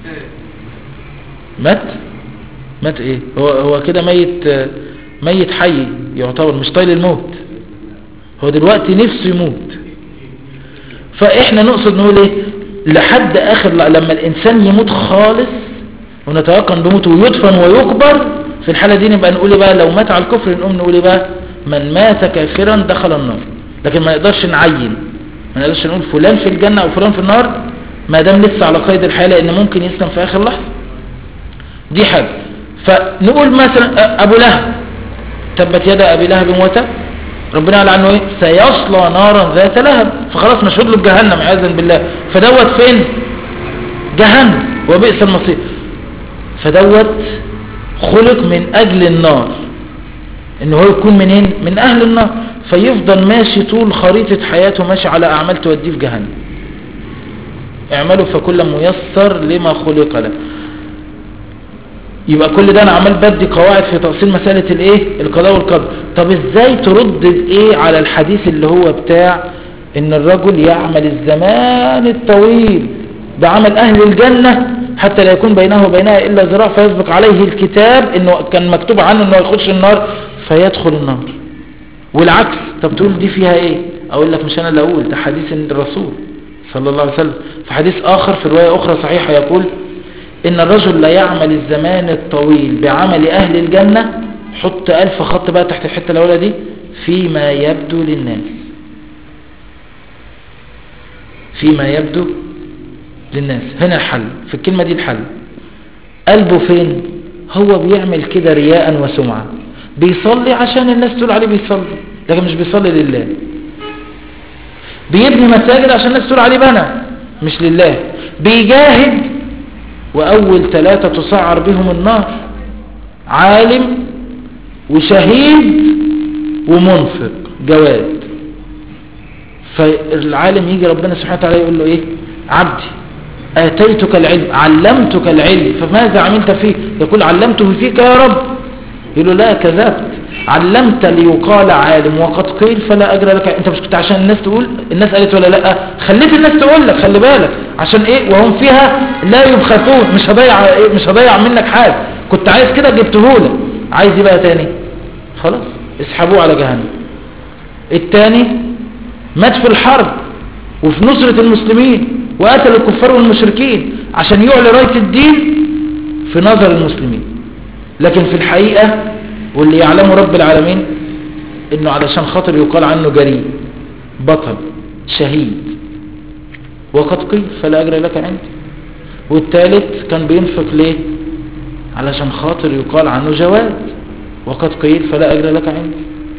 مات ايه؟ هو كده ميت حي يعتبر، مش طايل الموت، هو دلوقتي نفسه يموت. فاحنا نقصد نقول ايه؟ لحد اخر لما الانسان يموت خالص ونتيقن بموته ويدفن ويقبر، في الحالة دي نبقى نقول بقى لو مات على الكفر نقوم نقول بقى من مات كافرا دخل النار. لكن ما نقدرش نعين، ما نقدرش نقول فلان في الجنة او فلان في النار ما دام لسه على قيد الحياة، لان ممكن يسلم في اخر لحظة. دي حاجة. فنقول مثلا ابو لهب تبت يد ابي لهب وتب، ربنا قال عنه ايه؟ سيصلى نارا ذات لهب، فخلاص مشهود له بجهنم عياذا بالله. فدوت فين؟ جهنم وبئس المصير. فدوت خلق من اجل النار، ان هو يكون منين؟ من اهل النار، فيفضل ماشي طول خريطة حياته ماشي على اعمال توديه في جهنم. اعملوا فكل ميسر لما خلق له. يبقى كل ده انا عمال بدي قواعد في تأصيل مسألة الايه؟ القضاء والقدر. طب ازاي ترد الايه على الحديث اللي هو بتاع ان الرجل يعمل الزمان الطويل بعمل اهل الجنة حتى لا يكون بينه وبينها الا ذراع فيسبق عليه الكتاب انه كان مكتوب عنه انه يخش النار فيدخل النار، والعكس. طب تقول دي فيها ايه؟ اقول لك مش انا اللي اقول، ده حديث الرسول صلى الله عليه وسلم. في حديث اخر في رواية اخرى صحيحة يقول ان الرجل لا يعمل الزمان الطويل بعمل اهل الجنة، حط 1000 خط بقى تحت الحتة الاولى دي، فيما يبدو للناس. فيما يبدو للناس، هنا الحل في الكلمة دي. الحل قلبه فين؟ هو بيعمل كده رياء وسمعة، بيصلي عشان الناس تقول عليه بيصلي لكن مش بيصلي لله، بيبني مساجد عشان الناس تقول عليه بنى مش لله، بيجاهد وأول 3 تسعر بهم النار، عالم وشهيد ومنفق جواد. فالعالم يجي ربنا سبحانه وتعالى يقول له ايه؟ عبدي آتيتك العلم علمتك العلم فماذا عملت فيه؟ يقول علمته فيك يا رب. يقول له لا كذبت، علمت ليقال عالم وقد قيل فلا أجر لك. انت مش كنت عشان الناس تقول؟ الناس قالت ولا لا؟ خليت الناس تقول لك خلي بالك عشان ايه؟ وهم فيها لا يبخسون، مش هضيع منك حاجة، كنت عايز كده جبتهولك، عايز ايه بقى تاني؟ خلاص اسحبوه على جهنم. التاني مات في الحرب وفي نصرة المسلمين وقتل الكفار والمشركين عشان يعلي راية الدين في نظر المسلمين، لكن في الحقيقة واللي يعلمه رب العالمين انه علشان خاطر يقال عنه جريء بطل شهيد وقد قيل فلا أجر لك عندي. والثالث كان بينفق ليه؟ علشان خاطر يقال عنه جواد وقد قيل فلا أجر لك عندي.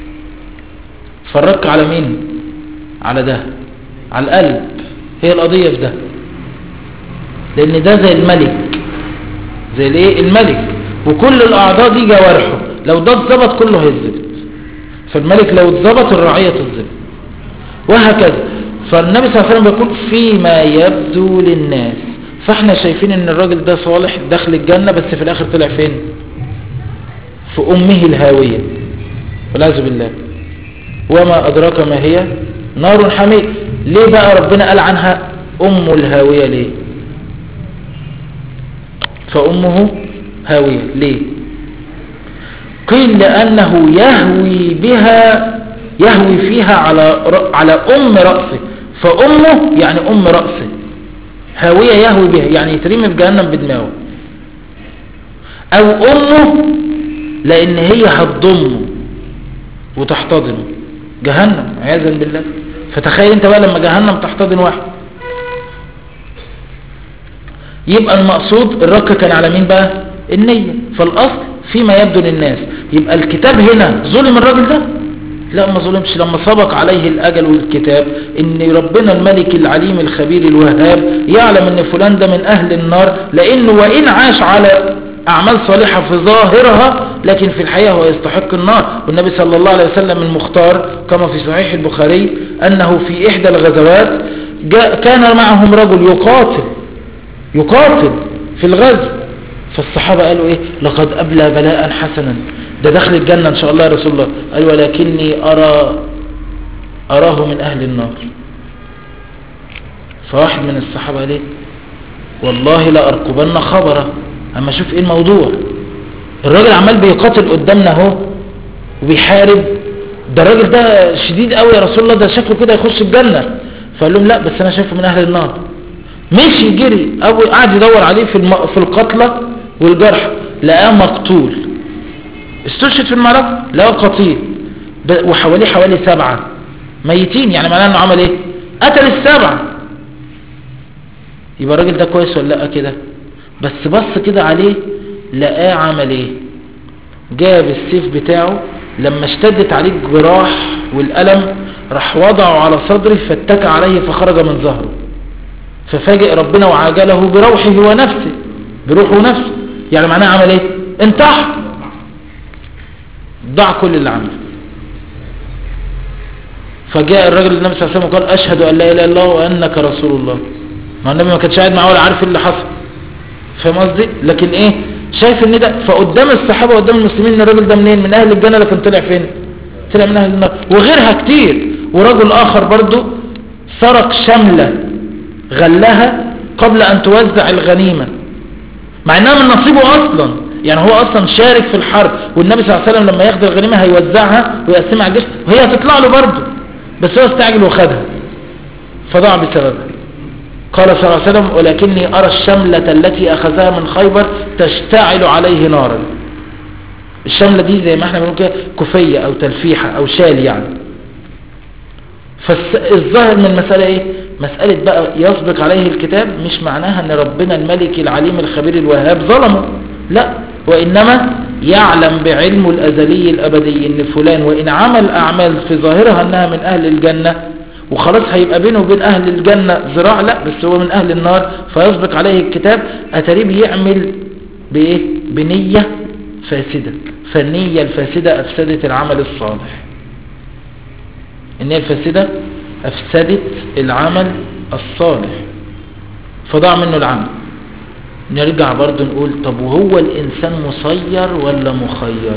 فرق على مين؟ على ده، على القلب. هي القضية في ده، لأن ده زي الملك، زي الايه؟ الملك، وكل الأعضاء دي جوارحه، لو ده اتظبط كله هيتظبط. فالملك لو اتظبط الرعية تتظبط، وهكذا. فالنبي صلى الله عليه وسلم بيقول فيما يبدو للناس. فاحنا شايفين ان الراجل ده صالح دخل الجنة، بس في الاخر طلع فين؟ في امه الهاوية والعياذ بالله. وما ادراك ما هي؟ نار حميد. ليه بقى ربنا قال عنها ام الهاوية؟ ليه فامه هاوية؟ ليه؟ قيل لانه يهوي فيها على ام رأسه. فامه يعني ام رأسه، هاوية يهوي بها يعني يترمي في جهنم بدماغه، او امه لان هي هتضمه وتحتضنه، جهنم عياذا بالله. فتخيل انت بقى لما جهنم تحتضن واحد. يبقى المقصود الرك كان على مين بقى؟ النية. فالاصل فيما يبدو للناس. يبقى الكتاب هنا ظلم الراجل ده؟ لا، ما ظلمش. لما سبق عليه الأجل والكتاب ان ربنا الملك العليم الخبير الوهاب يعلم ان فلان ده من اهل النار، لانه وان عاش على اعمال صالحة في ظاهرها لكن في الحقيقة هو يستحق النار. والنبي صلى الله عليه وسلم المختار كما في صحيح البخاري انه في احدى الغزوات كان معهم رجل يقاتل في الغزو. فالصحابة قالوا ايه؟ لقد أبلى بلاء حسنا، ده دخل الجنة ان شاء الله يا رسول الله. قال ولكني أراه من أهل النار. فواحد من الصحابة قال ايه؟ والله لا أركبن خبره، اما اشوف ايه الموضوع. الراجل عمال بيقاتل قدامنا اهو وبيحارب، ده الراجل ده شديد قوي يا رسول الله، ده شكله كده يخش الجنة. فقال لهم لا، بس انا شايفه من أهل النار. مشي جري قعد يدور عليه في القتلى والجرح، لقاه مقتول. استشهد في المعركة، لقاه قتيل، وحواليه حوالي 7 ميتين. يعني معناه انه عمل ايه؟ قتل ال7. يبقى الراجل ده كويس ولا لا كده؟ بس بص كده عليه لقاه عمل ايه؟ جاب السيف بتاعه لما اشتدت عليه الجراح والألم، راح وضعه على صدره فاتكى عليه فخرج من ظهره. ففاجئ ربنا وعاجله بروحه ونفسه، بروحه ونفسه. يعني معناه عمل ايه؟ انتحر، ضاع كل اللي عمله. فجاء الرجل للنبي صلى الله عليه وسلم وقال اشهد ان لا اله الا الله وانك رسول الله. ما النبي ما كانش قاعد معاه ولا عارف اللي حصل، فاهم قصدي؟ لكن ايه؟ شايف ان ده فقدام الصحابه وقدام المسلمين ان الراجل ده منين؟ من اهل الجنه، لكن طلع فين؟ طلع من اهل النار. وغيرها كتير. ورجل اخر برضو سرق شمله غلها قبل ان توزع الغنيمه، مع انها من نصيبه اصلا. يعني هو اصلا شارك في الحرب، والنبي صلى الله عليه وسلم لما ياخد الغنيمه هيوزعها ويقسمها على الجيش، وهي هتطلع له برضه، بس هو استعجل وخدها فضاع بسببها. قال صلى الله عليه وسلم ولكني ارى الشمله التي اخذها من خيبر تشتعل عليه نارا. الشمله دي زي ما احنا بنقول كده كوفيه او تلفيحه او شال يعني. فالظاهر من المساله ايه؟ مسألة بقى يسبق عليه الكتاب مش معناها ان ربنا الملك العليم الخبير الوهاب ظلمه، لا، وإنما يعلم بعلمه الأزلي الأبدي ان فلان وإن عمل أعمال في ظاهرها انها من أهل الجنة وخلاص هيبقى بينه وبين أهل الجنة ذراع، لا، بس هو من أهل النار. فيسبق عليه الكتاب أتريب يعمل بإيه؟ بنية فاسدة. فالنية الفاسدة أفسدت العمل الصالح. النية الفاسدة أفسدت العمل الصالح فضاع منه العمل. نرجع برضو نقول طب وهو الإنسان مسير ولا مخير؟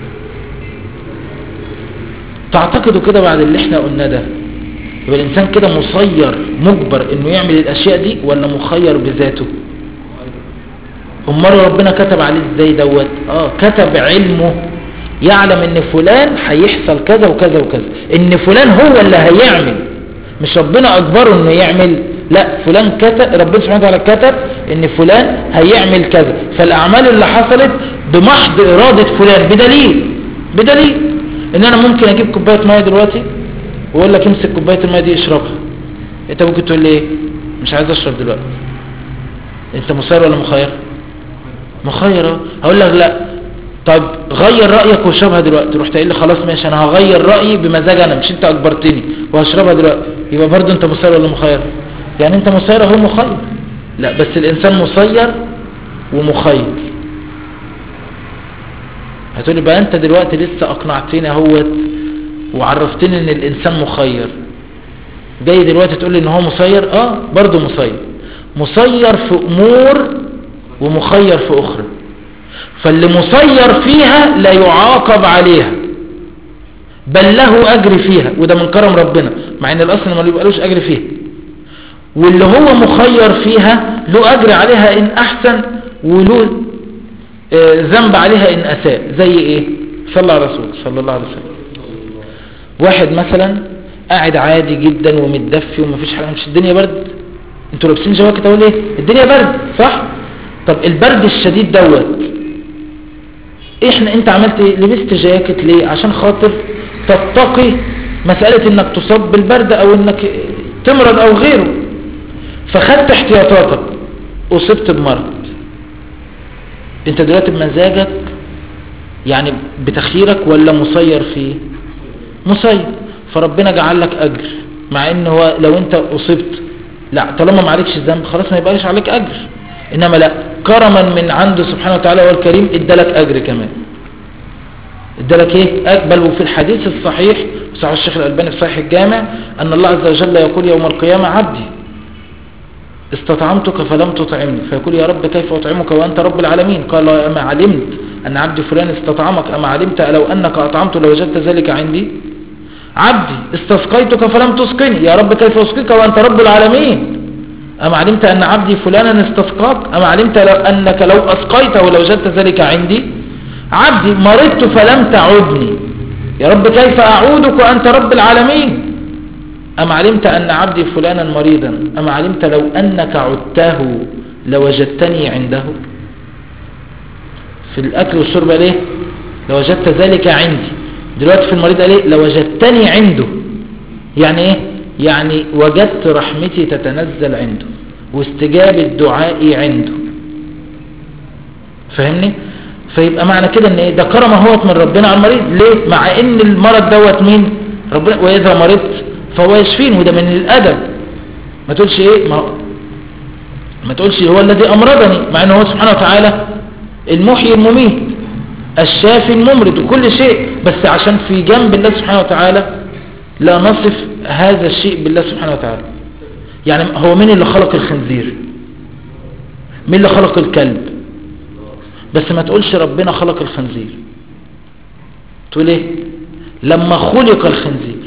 تعتقدوا كده بعد اللي احنا قلنا ده يبقى الإنسان كده مسير مجبر انه يعمل الأشياء دي ولا مخير بذاته؟ امال ربنا كتب عليه ازاي دوت؟ كتب علمه، يعلم ان فلان هيحصل كذا وكذا وكذا، ان فلان هو اللي هيعمل، مش ربنا اجبره انه يعمل، لا، فلان كتب، ربنا سبحانه وتعالى كتب ان فلان هيعمل كذا. فالاعمال اللي حصلت بمحض ارادة فلان بدليل ان انا ممكن اجيب كوباية مية دلوقتي واقول لك امسك كوباية المية دي اشربها، انت ممكن تقول لي ايه؟ مش عايز اشرب دلوقتي. انت مسير ولا مخير؟ مخير. هقول لك لا، طب غير رأيك واشربها دلوقتي، رحت قايل لي خلاص ماشي انا هغير رأيي بمزاج انا، مش انت اجبرتني، وهشربها دلوقتي، يبقى برضو انت مسير ولا مخير؟ يعني انت مسير هو مخير؟ لا، بس الانسان مسير ومخير. هتقولي بقى انت دلوقتي لسه اقنعتني اهوت وعرفتني ان الانسان مخير، جاي دلوقتي تقول لي ان هو مسير؟ برضو مسير في امور ومخير في اخرى. فاللي مسير فيها لا يعاقب عليها بل له اجر فيها، وده من كرم ربنا، مع ان الاصل ما بيبقالوش اجر فيها. واللي هو مخير فيها له اجر عليها ان احسن، وله ذنب عليها ان اساء. زي ايه؟ صلى على رسول صلى الله عليه وسلم. واحد مثلا قاعد عادي جدا ومتدفي ومفيش حاجه، مش الدنيا برد، انتوا لابسين جواكت اهو، ليه؟ الدنيا برد صح؟ طب البرد الشديد دوت انت عملت ايه؟ لبست جاكيت ليه؟ عشان خاطر تتقي مسألة انك تصاب بالبرد او انك تمرض او غيره، فخدت احتياطاتك، اصبت بمرض. انت دلوقتي بمزاجك يعني بتخييرك ولا مسير فيه؟ مسير. فربنا جعل لك اجر، مع ان هو لو انت اصبت لا، طالما ما عليكش ذنب خلاص ما يبقاش عليك اجر، انما لا، كرما من عنده سبحانه وتعالى هو الكريم ادالك اجر كمان. ادالك ايه؟ اقبل. وفي الحديث الصحيح صحيح الشيخ الألباني في صحيح الجامع ان الله عز وجل يقول يوم القيامة عبدي استطعمتك فلم تطعمني، فيقول يا رب كيف اطعمك وانت رب العالمين؟ قال اما علمت ان عبدي فلان استطعمك، اما علمت لو انك اطعمت لوجدت ذلك عندي؟ عبدي استسقيتك فلم تسقني، يا رب كيف اسقيك وانت رب العالمين؟ أما علمت أن عبدي فلانا استسقاك، أما علمت أنك لو أسقيته ولوجدت ذلك عندي؟ عبدي مرضت فلم تعودني، يا رب كيف أعودك وأنت رب العالمين؟ أما علمت أن عبدي فلانا مريضا، أما علمت لو أنك عدته لوجدتني عنده؟ في الأكل والشرب ليه؟ لوجدت ذلك عندي. دلوقتي في المريض ليه؟ لوجدتني عنده. يعني إيه؟ يعني وجدت رحمتي تتنزل عنده واستجابة دعائي عنده. فهمني؟ فيبقى معنى كده ان ده كرم اهوت من ربنا على المريض. ليه؟ مع ان المرض دوت مين؟ ربنا. واذا مرضت فهو يشفين، وده من الادب. ما تقولش ايه، ما تقولش هو الذي امرضني، مع انه هو سبحانه وتعالى المحيي المميت الشافي الممرض وكل شيء، بس عشان في جنب الله سبحانه وتعالى لا نصف هذا الشيء بالله سبحانه وتعالى. يعني هو مين اللي خلق الخنزير؟ مين اللي خلق الكلب؟ بس ما تقولش ربنا خلق الخنزير، تقول ايه؟ لما خلق الخنزير.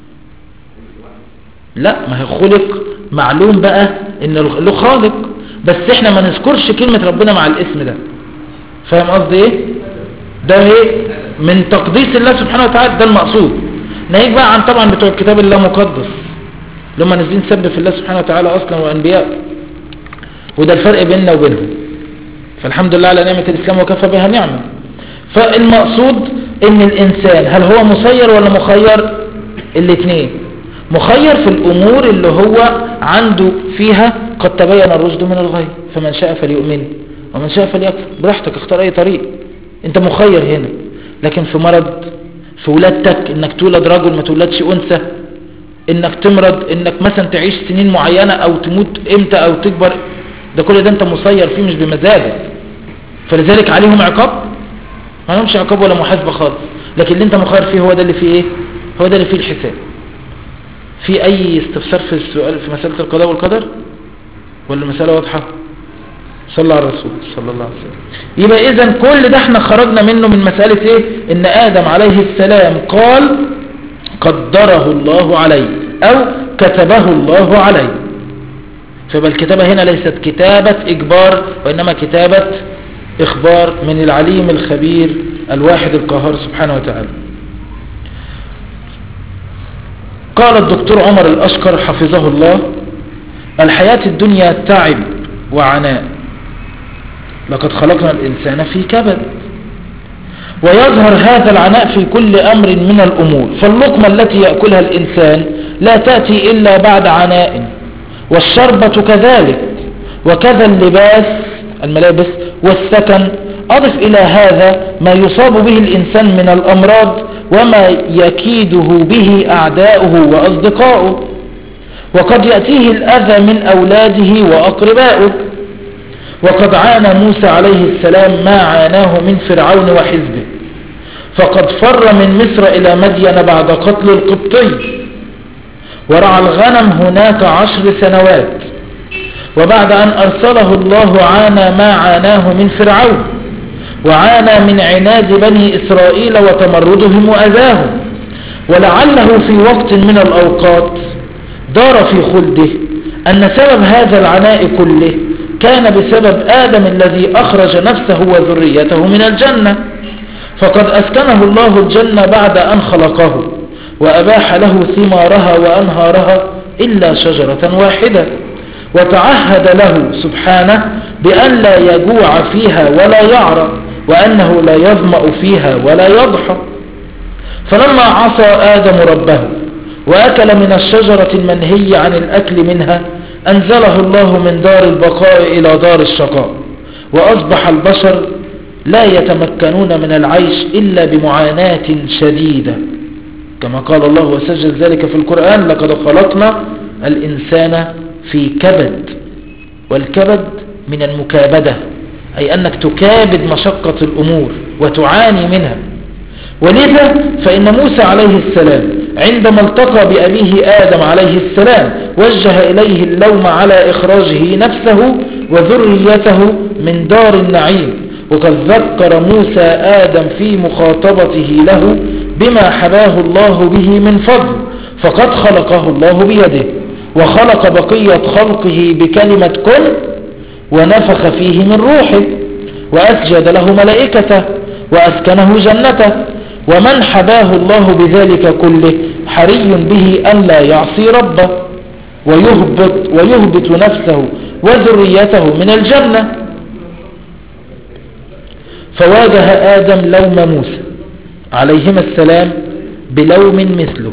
لا، ما هي خلق معلوم بقى ان له خالق، بس احنا ما نذكرش كلمة ربنا مع الاسم ده. فاهم قصدي ايه؟ ده ايه؟ من تقديس الله سبحانه وتعالى، ده المقصود. ناهيك بقى عن طبعا بتوع الكتاب الله مقدس لما نازلين سب في الله سبحانه وتعالى اصلا وانبياء، وده الفرق بيننا وبينهم. فالحمد لله على نعمة الاسلام وكفى بها نعمة. فالمقصود ان الانسان هل هو مسير ولا مخير؟ الاثنين. مخير في الامور اللي هو عنده فيها قد تبين الرشد من الغي، فمن شاء فليؤمن ومن شاء فليكفر، براحتك اختار اي طريق، انت مخير هنا. لكن في مرض، في ولادتك انك تولد رجل ما تولدش انثى، انك تمرض، انك مثلا تعيش سنين معينة او تموت امتى او تكبر، ده كل ده انت مسير فيه مش بمزاجك. فلذلك عليهم عقاب؟ ما لهمش عقاب ولا محاسبة خالص. لكن اللي انت مخير فيه هو ده اللي فيه ايه؟ هو ده اللي فيه الحساب. في اي استفسار في السؤال في مسألة القضاء والقدر ولا المسألة واضحة؟ صلى على الرسول صلى الله عليه وسلم. يبقى اذا كل ده احنا خرجنا منه من مسألة ايه؟ ان ادم عليه السلام قال قدره الله عليه او كتبه الله عليه. فيبقى الكتابة هنا ليست كتابة اجبار، وانما كتابة اخبار من العليم الخبير الواحد القهار سبحانه وتعالى. قال الدكتور عمر الاشقر حفظه الله: الحياة الدنيا تعب وعناء، لقد خلقنا الإنسان في كبد، ويظهر هذا العناء في كل أمر من الأمور. فاللقمة التي يأكلها الإنسان لا تأتي إلا بعد عناء، والشربة كذلك، وكذا اللباس الملابس والسكن أضف إلى هذا ما يصاب به الإنسان من الأمراض وما يكيده به أعداؤه وأصدقاؤه، وقد يأتيه الأذى من أولاده وأقربائه. وقد عانى موسى عليه السلام ما عاناه من فرعون وحزبه، فقد فر من مصر إلى مدين بعد قتل القبطي، ورعى الغنم هناك 10 سنوات، وبعد أن أرسله الله عانى ما عاناه من فرعون، وعانى من عناد بني إسرائيل وتمردهم وأذاهم. ولعله في وقت من الأوقات دار في خلده أن سبب هذا العناء كله كان بسبب آدم الذي أخرج نفسه وذريته من الجنة، فقد أسكنه الله الجنة بعد أن خلقه، وأباح له ثمارها وأنهارها إلا شجرة واحدة، وتعهد له سبحانه بأن لا يجوع فيها ولا يعرى، وأنه لا يظمأ فيها ولا يضحى. فلما عصى آدم ربه وأكل من الشجرة المنهي عن الأكل منها، أنزله الله من دار البقاء إلى دار الشقاء، وأصبح البشر لا يتمكنون من العيش إلا بمعاناة شديدة، كما قال الله وسجل ذلك في القرآن: لقد خلقنا الإنسان في كبد. والكبد من المكابدة، أي أنك تكابد مشقة الأمور وتعاني منها. ولذا فإن موسى عليه السلام عندما التقى بأبيه آدم عليه السلام وجه إليه اللوم على إخراجه نفسه وذريته من دار النعيم، وقد ذكر موسى آدم في مخاطبته له بما حباه الله به من فضل، فقد خلقه الله بيده، وخلق بقية خلقه بكلمة كن، ونفخ فيه من روحه، وأسجد له ملائكته، وأسكنه جنته. ومن حباه الله بذلك كله حري به أن لا يعصي ربه ويهبط نفسه وذريته من الجنة. فواجه آدم لوم موسى عليهما السلام بلوم مثله،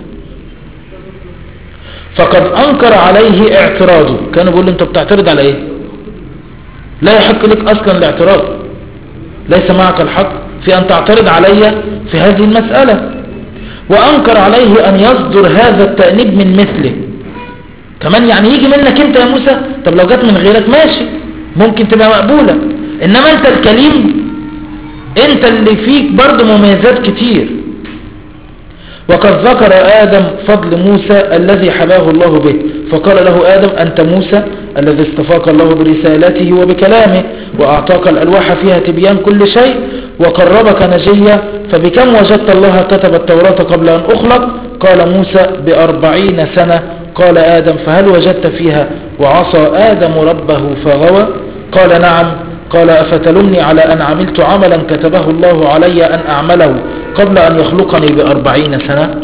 فقد أنكر عليه اعتراضه. كانوا بيقول له: أنت بتعترض على إيه؟ لا يحق لك أصلا الاعتراض، ليس معك الحق في أن تعترض علي في هذه المسألة. وأنكر عليه أن يصدر هذا التأنيب من مثله كمان، يعني يجي منك أنت يا موسى. طب لو جت من غيرك ماشي، ممكن تبقى مقبولة، إنما أنت الكليم، أنت اللي فيك برضو مميزات كتير. وقد ذكر آدم فضل موسى الذي حباه الله به، فقال له آدم: أنت موسى الذي اصطفاك الله برسالته وبكلامه، وأعطاك الألواح فيها تبيان كل شيء، وقربك نجيا، فبكم وجدت الله كتب التوراة قبل أن أخلق؟ قال موسى: ب40 سنة. قال آدم: فهل وجدت فيها وعصى آدم ربه فغوى؟ قال: نعم. قال: أفتلمني على أن عملت عملا كتبه الله علي أن أعمله قبل أن يخلقني ب40 سنة؟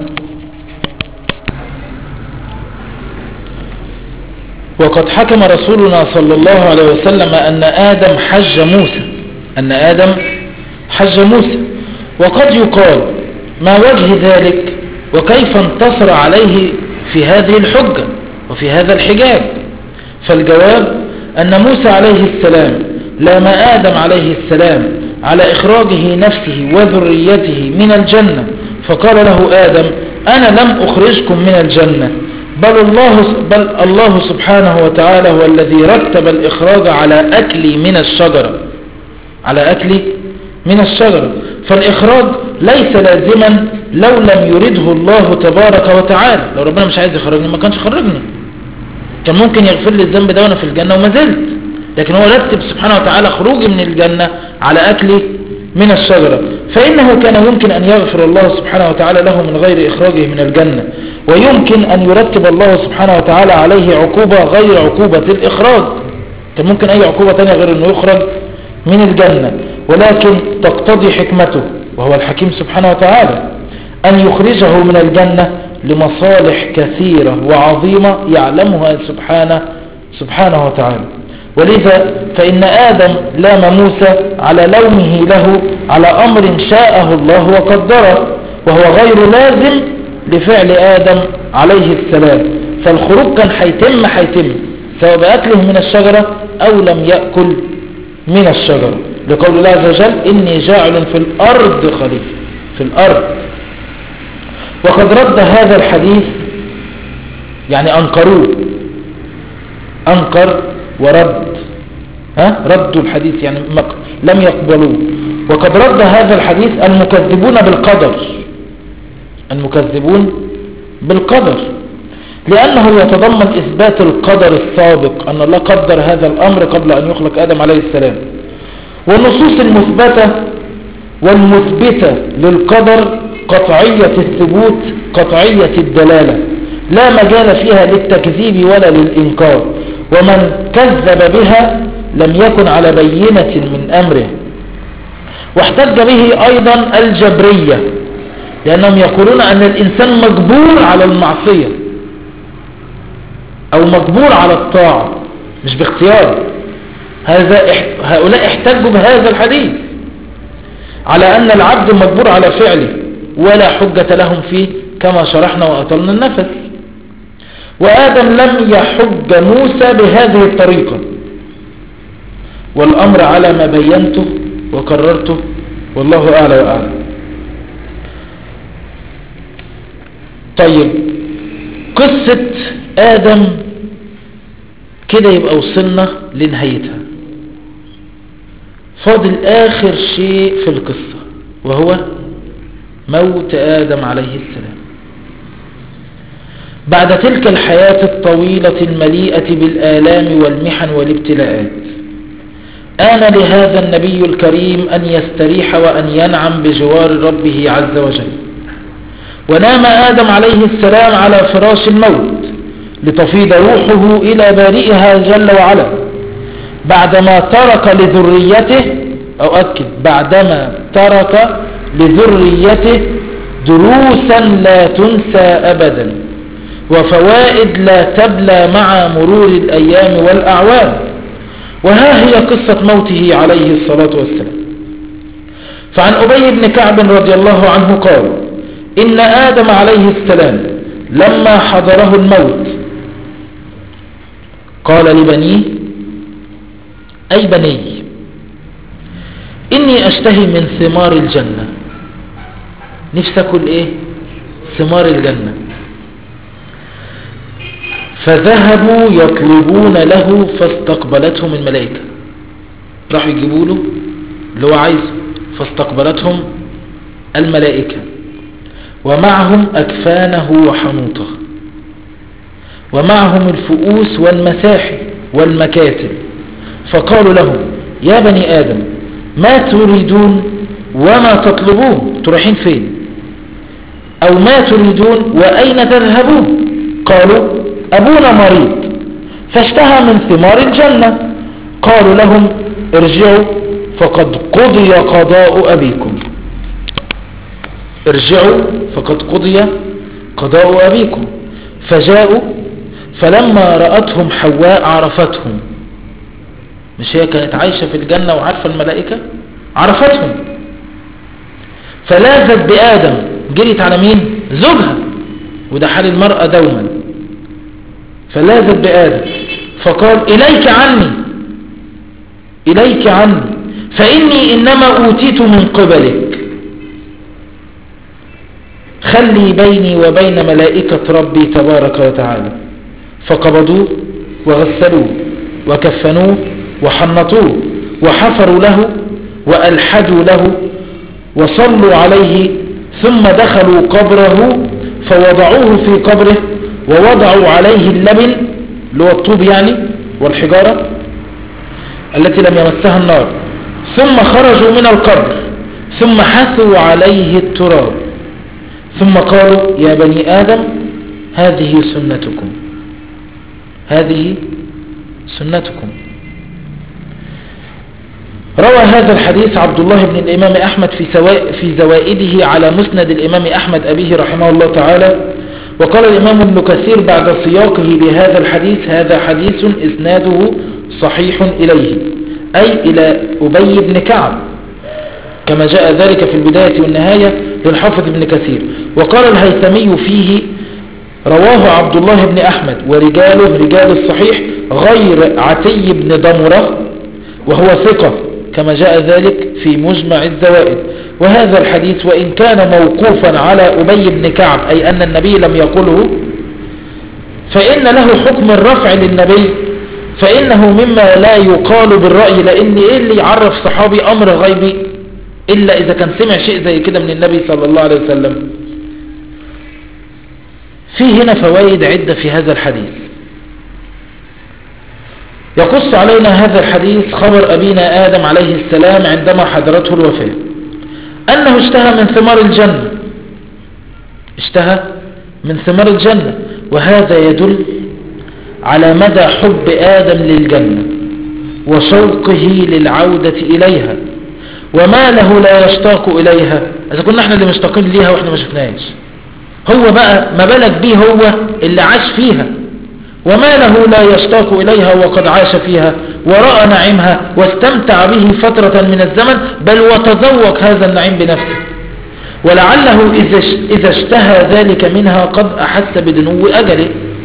وقد حكم رسولنا صلى الله عليه وسلم أن آدم حج موسى. وقد يقال: ما وجه ذلك؟ وكيف انتصر عليه في هذه الحجة وفي هذا الحجاب؟ فالجواب أن موسى عليه السلام لام آدم عليه السلام على إخراجه نفسه وذريته من الجنة، فقال له آدم: أنا لم أخرجكم من الجنة، بل الله سبحانه وتعالى هو الذي رتب الإخراج على أكلي من الشجرة. فالإخراج ليس لازما لو لم يرده الله تبارك وتعالى. لو ربنا مش عايز يخرجني ما كانش خرجني، كان ممكن يغفر لي الذنب ده وانا في الجنة وما زلت، لكن هو رتب سبحانه وتعالى خروجي من الجنة على أكلي من الشجرة. فإنه كان يمكن أن يغفر الله سبحانه وتعالى له من غير إخراجه من الجنة، ويمكن أن يرتب الله سبحانه وتعالى عليه عقوبة غير عقوبة الإخراج. كان ممكن أي عقوبة تانية غير أنه يخرج من الجنة، ولكن تقتضي حكمته وهو الحكيم سبحانه وتعالى أن يخرجه من الجنة لمصالح كثيرة وعظيمة يعلمها سبحانه وتعالى. ولذا فإن آدم لام موسى على لومه له على أمر شاءه الله وقدره، وهو غير لازم لفعل آدم عليه السلام. فالخروج كان هيتم سواء بأكله من الشجرة أو لم يأكل من الشجرة، لقول الله عز وجل إني جاعل في الأرض خليفة، في الأرض. وقد رد هذا الحديث، يعني أنكروه، أنكر ورد، ردوا الحديث يعني لم يقبلوه. وقد رد هذا الحديث المكذبون بالقدر، المكذبون بالقدر، لأنه يتضمن إثبات القدر السابق، أن الله قدر هذا الأمر قبل أن يخلق آدم عليه السلام. والنصوص المثبتة والمثبتة للقدر قطعية الثبوت قطعية الدلالة، لا مجال فيها للتكذيب ولا للإنكار، ومن كذب بها لم يكن على بينة من أمره. واحتج به أيضا الجبرية، لأنهم يقولون أن الإنسان مجبور على المعصية أو مجبور على الطاعة مش باختياره. هؤلاء احتجوا بهذا الحديث على أن العبد مجبور على فعله ولا حجة لهم فيه، كما شرحنا وأطلنا النفس. وآدم لم يحج موسى بهذه الطريقة، والأمر على ما بينته وكررته، والله أعلى وأعلم. طيب، قصة آدم كده يبقى وصلنا لنهايتها. فاضل آخر شيء في القصة، وهو موت آدم عليه السلام. بعد تلك الحياة الطويلة المليئة بالآلام والمحن والابتلاءات، آن لهذا النبي الكريم أن يستريح وأن ينعم بجوار ربه عز وجل. ونام آدم عليه السلام على فراش الموت لتفيض روحه إلى بارئها جل وعلا، بعدما ترك لذريته، أو أكد بعدما ترك لذريته دروسا لا تنسى أبدا، وفوائد لا تبلى مع مرور الأيام والأعوام. وها هي قصة موته عليه الصلاة والسلام. فعن أبي بن كعب رضي الله عنه قال: إن آدم عليه السلام لما حضره الموت قال لبنيه: أي بني، إني أشتهي من ثمار الجنة. نفسي أكل إيه؟ ثمار الجنة. فذهبوا يطلبون له فاستقبلتهم الملائكة. راحوا يجيبوا له اللي هو عايزه، فاستقبلتهم الملائكة، ومعهم أكفانه وحنوطه، ومعهم الفؤوس والمساحي والمكاتب. فقالوا لهم: يا بني آدم، ما تريدون وما تطلبون؟ تروحين فين؟ أو ما تريدون وأين تذهبون؟ قالوا: أبونا مريض فاشتهى من ثمار الجنة. قالوا لهم: ارجعوا فقد قضي قضاء أبيكم. ارجعوا فقد قضي قضاء أبيكم. فجاءوا، فلما رأتهم حواء عرفتهم. مش هي كانت عايشة في الجنة وعارفة الملائكة؟ عرفتهم، فلاذت بآدم، جريت على مين؟ زوجها، وده حال المرأة دوما. فلاذت بآدم فقال: إليك عني، إليك عني، فإني إنما أوتيت من قبلك. خلي بيني وبين ملائكة ربي تبارك وتعالى. فقبضوه وغسلوه وكفنوه وحنطوه وحفروا له وألحدوا له وصلوا عليه، ثم دخلوا قبره فوضعوه في قبره، ووضعوا عليه اللبن اللي هو الطوب يعني والحجارة التي لم يمسها النار، ثم خرجوا من القبر، ثم حثوا عليه التراب، ثم قالوا: يا بني آدم، هذه سنتكم، هذه سنتكم. روى هذا الحديث عبد الله بن الإمام أحمد في زوائده على مسند الإمام أحمد أبيه رحمه الله تعالى. وقال الإمام ابن كثير بعد سياقه لهذا الحديث: هذا حديث إسناده صحيح إليه، أي إلى أبي بن كعب، كما جاء ذلك في البداية والنهاية للحافظ ابن كثير. وقال الهيثمي فيه: رواه عبد الله بن أحمد ورجاله رجال الصحيح غير عتي بن ضمرة، وهو ثقة كما جاء ذلك في مجمع الزوائد. وهذا الحديث وإن كان موقوفا على أبي بن كعب أي أن النبي لم يقله، فإن له حكم الرفع للنبي، فإنه مما لا يقال بالرأي، لأن إيه اللي يعرف صحابي أمر غيبي إلا إذا كان سمع شيء زي كده من النبي صلى الله عليه وسلم. في هنا فوائد عدة في هذا الحديث. يقص علينا هذا الحديث خبر أبينا آدم عليه السلام عندما حضرته الوفاة أنه اشتهى من ثمار الجنة، اشتهى من ثمار الجنة، وهذا يدل على مدى حب آدم للجنة وشوقه للعودة إليها، وما له لا يشتاق إليها. إذا كنا احنا اللي مشتاقين ليها واحنا ما شفناهاش، هو بقى ما بالك بيه هو اللي عاش فيها، وما له لا يشتاق إليها وقد عاش فيها ورأى نعيمها واستمتع به فترة من الزمن، بل وتذوق هذا النعيم بنفسه، ولعله إذا اشتهى ذلك منها قد أحس بدنو أجله.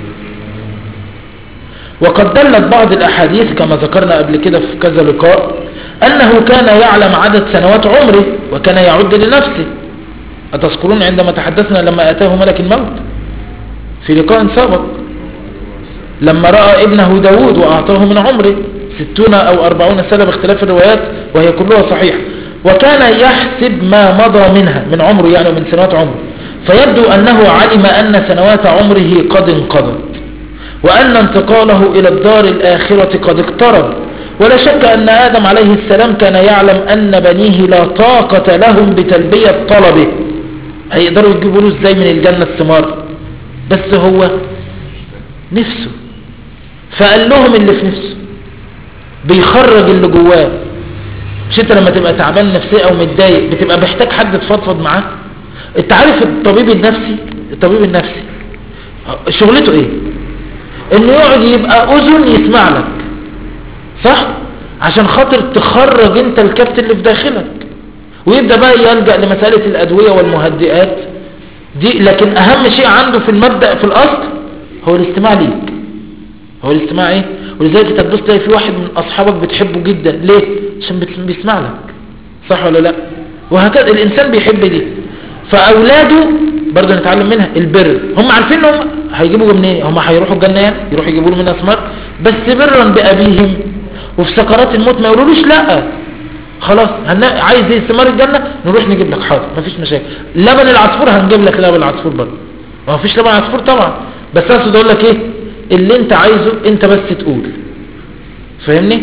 وقد دلت بعض الأحاديث كما ذكرنا قبل كده في كذا لقاء أنه كان يعلم عدد سنوات عمره وكان يعد لنفسه. أتذكرون عندما تحدثنا لما أتاه ملك الموت في لقاء سابق، لما رأى ابنه داود وأعطاه من عمره 60 أو 40 سنة باختلاف الروايات وهي كلها صحيحة، وكان يحسب ما مضى منها من عمره يعني من سنوات عمره، فيبدو أنه علم أن سنوات عمره قد انقضت وأن انتقاله إلى الدار الآخرة قد اقترب. ولا شك أن آدم عليه السلام كان يعلم أن بنيه لا طاقة لهم بتلبية طلبه، هيقدروا يجيبوا له ازاي من الجنة الثمار، بس هو نفسه، فقال لهم اللي في نفسه، بيخرج اللي جواه. مش انت لما تبقى تعبان نفسيا او متضايق بتبقى محتاج حد تفضفض معاه؟ انت عارف الطبيب النفسي شغلته ايه؟ انه يقعد يبقى اذن يسمع لك، صح؟ عشان خاطر تخرج انت الكبت اللي في داخلك، ويبدأ بقى يلجأ لمسألة الأدوية والمهدئات دي. لكن أهم شيء عنده في المبدأ في الأصل هو الاستماع ليك، هو الاستماع ايه. ولذلك تبص تلاقي في واحد من أصحابك بتحبه جدا، ليه؟ عشان بيسمع لك، صح ولا لا؟ وهكذا الإنسان بيحب دي. فأولاده برضه نتعلم منها البر، هم عارفين انهم هيجيبوا منين، هم هيروحوا الجنة يعني يروحوا يجيبوا له منها ثمار، بس برا بأبيهم، وفي سكرات الموت ما يقولولوش لا خلاص عايز ايه ثمار الجنة نروح نجيب لك، حاضر مفيش مشاكل. لبن العصفور هنجيب لك لبن العصفور برضه، ما فيش لبن عصفور طبعا، بس اقصد اقول لك ايه اللي انت عايزه انت بس تقول، فاهمني؟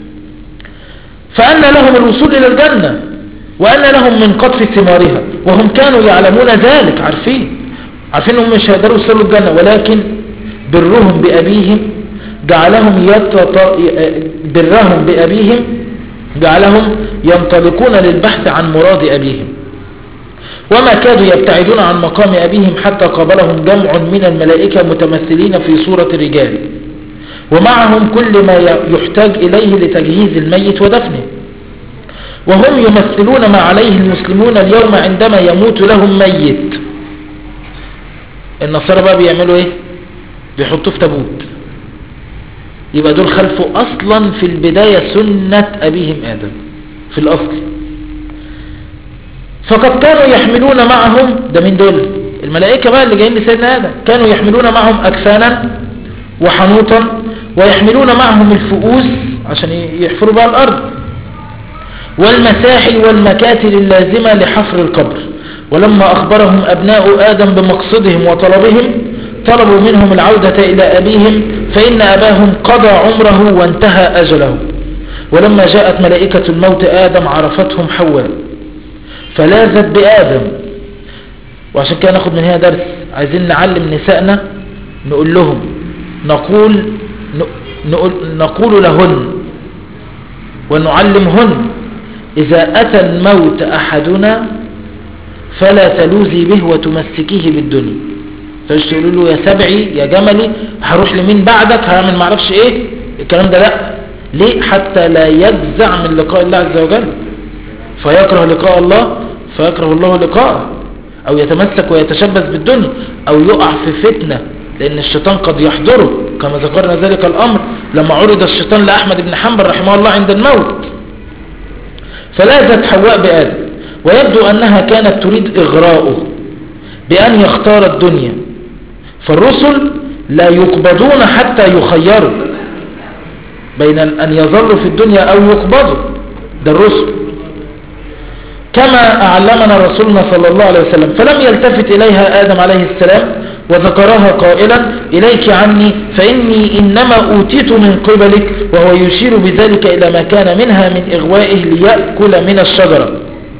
فأن لهم الوصول الى الجنة وأن لهم من قطف ثمارها، وهم كانوا يعلمون ذلك، عارفين انهم مش هيقدروا يوصلوا الجنة، ولكن برهم بأبيهم جعلهم ينطلقون للبحث عن مراد أبيهم، وما كادوا يبتعدون عن مقام أبيهم حتى قابلهم جمع من الملائكة متمثلين في صورة رجال، ومعهم كل ما يحتاج إليه لتجهيز الميت ودفنه، وهم يمثلون ما عليه المسلمون اليوم عندما يموت لهم ميت. النصارى بقى بيعملوا ايه؟ بيحطوه في تابوت، يبقى دول خلفوا اصلا في البداية سنة ابيهم ادم في الاصل. فقد كانوا يحملون معهم، ده من دول الملائكة بقى اللي جايين لسيدنا ادم، كانوا يحملون معهم اكفانا وحنوطا، ويحملون معهم الفؤوس عشان يحفروا بقى الارض، والمساحي والمكاتل اللازمة لحفر القبر. ولما اخبرهم ابناء ادم بمقصدهم وطلبهم طلبوا منهم العودة إلى أبيهم، فإن أباهم قضى عمره وانتهى أجله. ولما جاءت ملائكة الموت آدم عرفتهم حواء فلاذت بآدم. وعشان كده ناخد من هنا درس، عايزين نعلم نسائنا، نقول لهم نقول لهن ونعلمهن إذا أتى الموت أحدنا فلا تلوذي به وتمسكيه بالدنيا، فاش تقولوا له يا سبعي يا جملي هروح لمين بعدك هعمل معرفش ايه الكلام ده، لا. ليه؟ حتى لا يجزع من لقاء الله عز وجل فيكره لقاء الله فيكره الله لقاءه، او يتمسك ويتشبث بالدنيا، او يقع في فتنة، لان الشيطان قد يحضره كما ذكرنا ذلك الامر لما عرض الشيطان لأحمد بن حنبل رحمه الله عند الموت، فلاذت حواء بآدم، ويبدو أنها كانت تريد إغراءه بأن يختار الدنيا، فالرسل لا يقبضون حتى يخيروا بين أن يظلوا في الدنيا أو يقبضوا، ده الرسل، كما أعلمنا رسولنا صلى الله عليه وسلم. فلم يلتفت إليها آدم عليه السلام وذكرها قائلا إليك عني فإني إنما أوتيت من قبلك، وهو يشير بذلك إلى ما كان منها من إغوائه ليأكل من الشجرة.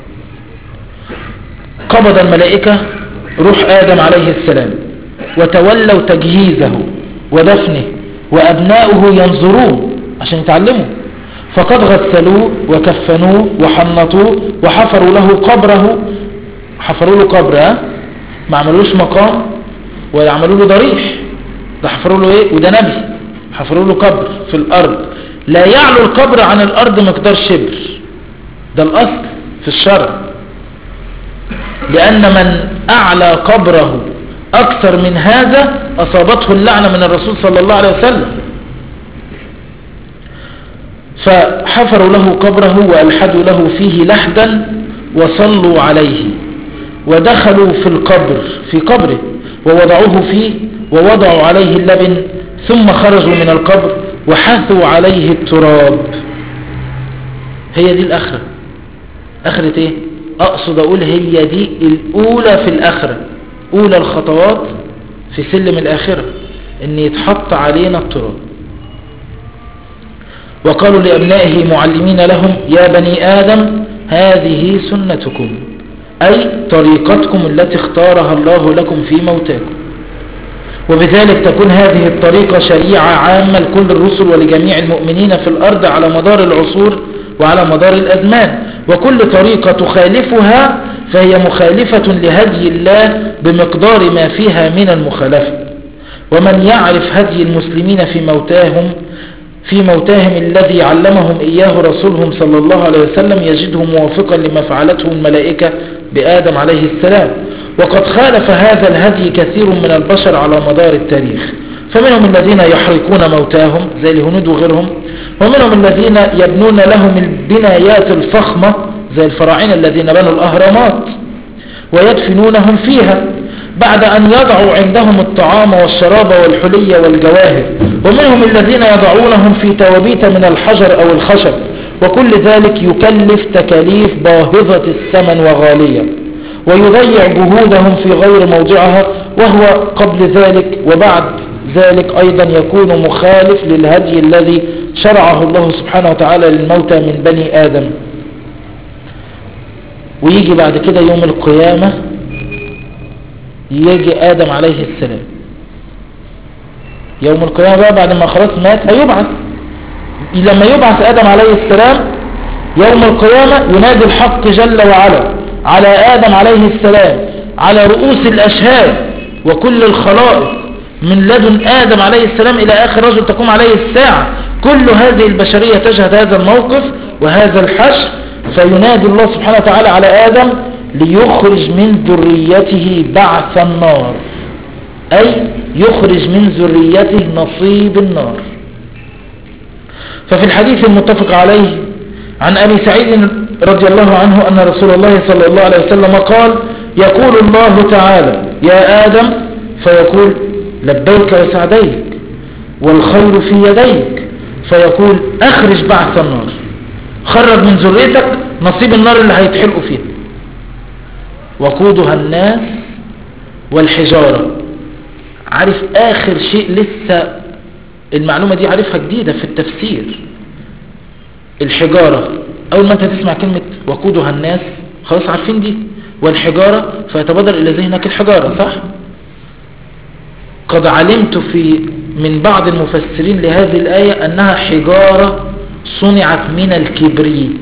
قبض الملائكة روح آدم عليه السلام وتولوا تجهيزه ودفنه، وأبناؤه ينظرون عشان يتعلموا، فقد غسلوه وكفنوه وحنطوه وحفروا له قبره. حفروا له قبر، ما عملوش مقام ولا عملوا له ضريح، ده حفروا له ايه؟ وده نبي، حفروا له قبر في الارض لا يعلو القبر عن الارض مقدار شبر، ده الاصل في الشرع، لان من اعلى قبره اكثر من هذا اصابته اللعنة من الرسول صلى الله عليه وسلم. فحفروا له قبره وألحدوا له فيه لحدا وصلوا عليه، ودخلوا في القبر في قبره ووضعوه فيه ووضعوا عليه اللبن، ثم خرجوا من القبر وحثوا عليه التراب. هي دي الآخرة. آخرة ايه؟ أقصد أقول هي دي الأولى في الآخرة، أولى الخطوات في سلم الآخرة، إن يتحط علينا التراب. وقالوا لأبنائه معلمين لهم يا بني آدم هذه سنتكم، أي طريقتكم التي اختارها الله لكم في موتاكم، وبذلك تكون هذه الطريقة شريعة عامة لكل الرسل ولجميع المؤمنين في الأرض على مدار العصور وعلى مدار الأزمان، وكل طريقة تخالفها فهي مخالفة لهدي الله بمقدار ما فيها من المخالفة. ومن يعرف هدي المسلمين في موتاهم الذي علمهم إياه رسولهم صلى الله عليه وسلم يجده موافقا لما فعلته الملائكة بآدم عليه السلام. وقد خالف هذا الهدي كثير من البشر على مدار التاريخ، فمنهم الذين يحرقون موتاهم زي الهنود وغيرهم، ومنهم الذين يبنون لهم البنايات الفخمة زي الفراعنة الذين بنوا الأهرامات ويدفنونهم فيها بعد أن يضعوا عندهم الطعام والشراب والحلي والجواهر، ومنهم الذين يضعونهم في توابيت من الحجر أو الخشب، وكل ذلك يكلف تكاليف باهظة الثمن وغالية، ويضيع جهودهم في غير موضعها، وهو قبل ذلك وبعد ذلك أيضا يكون مخالف للهدي الذي شرعه الله سبحانه وتعالى للموتى من بني آدم. ويجي بعد كده يوم القيامة يجي آدم عليه السلام، يوم القيامة بقى بعد ما خلاص مات هيبعث. لما يبعث آدم عليه السلام يوم القيامة ينادي الحق جل وعلا على آدم عليه السلام على رؤوس الأشهاد وكل الخلائق من لدن آدم عليه السلام إلى آخر رجل تقوم عليه الساعة، كل هذه البشرية تشهد هذا الموقف وهذا الحشر، فينادي الله سبحانه وتعالى على آدم ليخرج من ذريته بعث النار، أي يخرج من ذريته نصيب النار. ففي الحديث المتفق عليه عن أبي سعيد رضي الله عنه أن رسول الله صلى الله عليه وسلم قال يقول الله تعالى يا آدم، فيقول لبيك وسعديك والخير في يديك، فيقول أخرج بعث النار، خرج من ذريتك نصيب النار اللي هيتحرقوا فيها، وقودها الناس والحجارة. عارف آخر شيء لسه المعلومة دي عارفها جديدة في التفسير، الحجارة. أول ما أنت تسمع كلمة وقودها الناس خلاص عارفين دي، والحجارة فيتبادر إلى ذهنك الحجارة، صح؟ قد علمت من بعض المفسرين لهذه الآية أنها حجارة صنعت من الكبريت،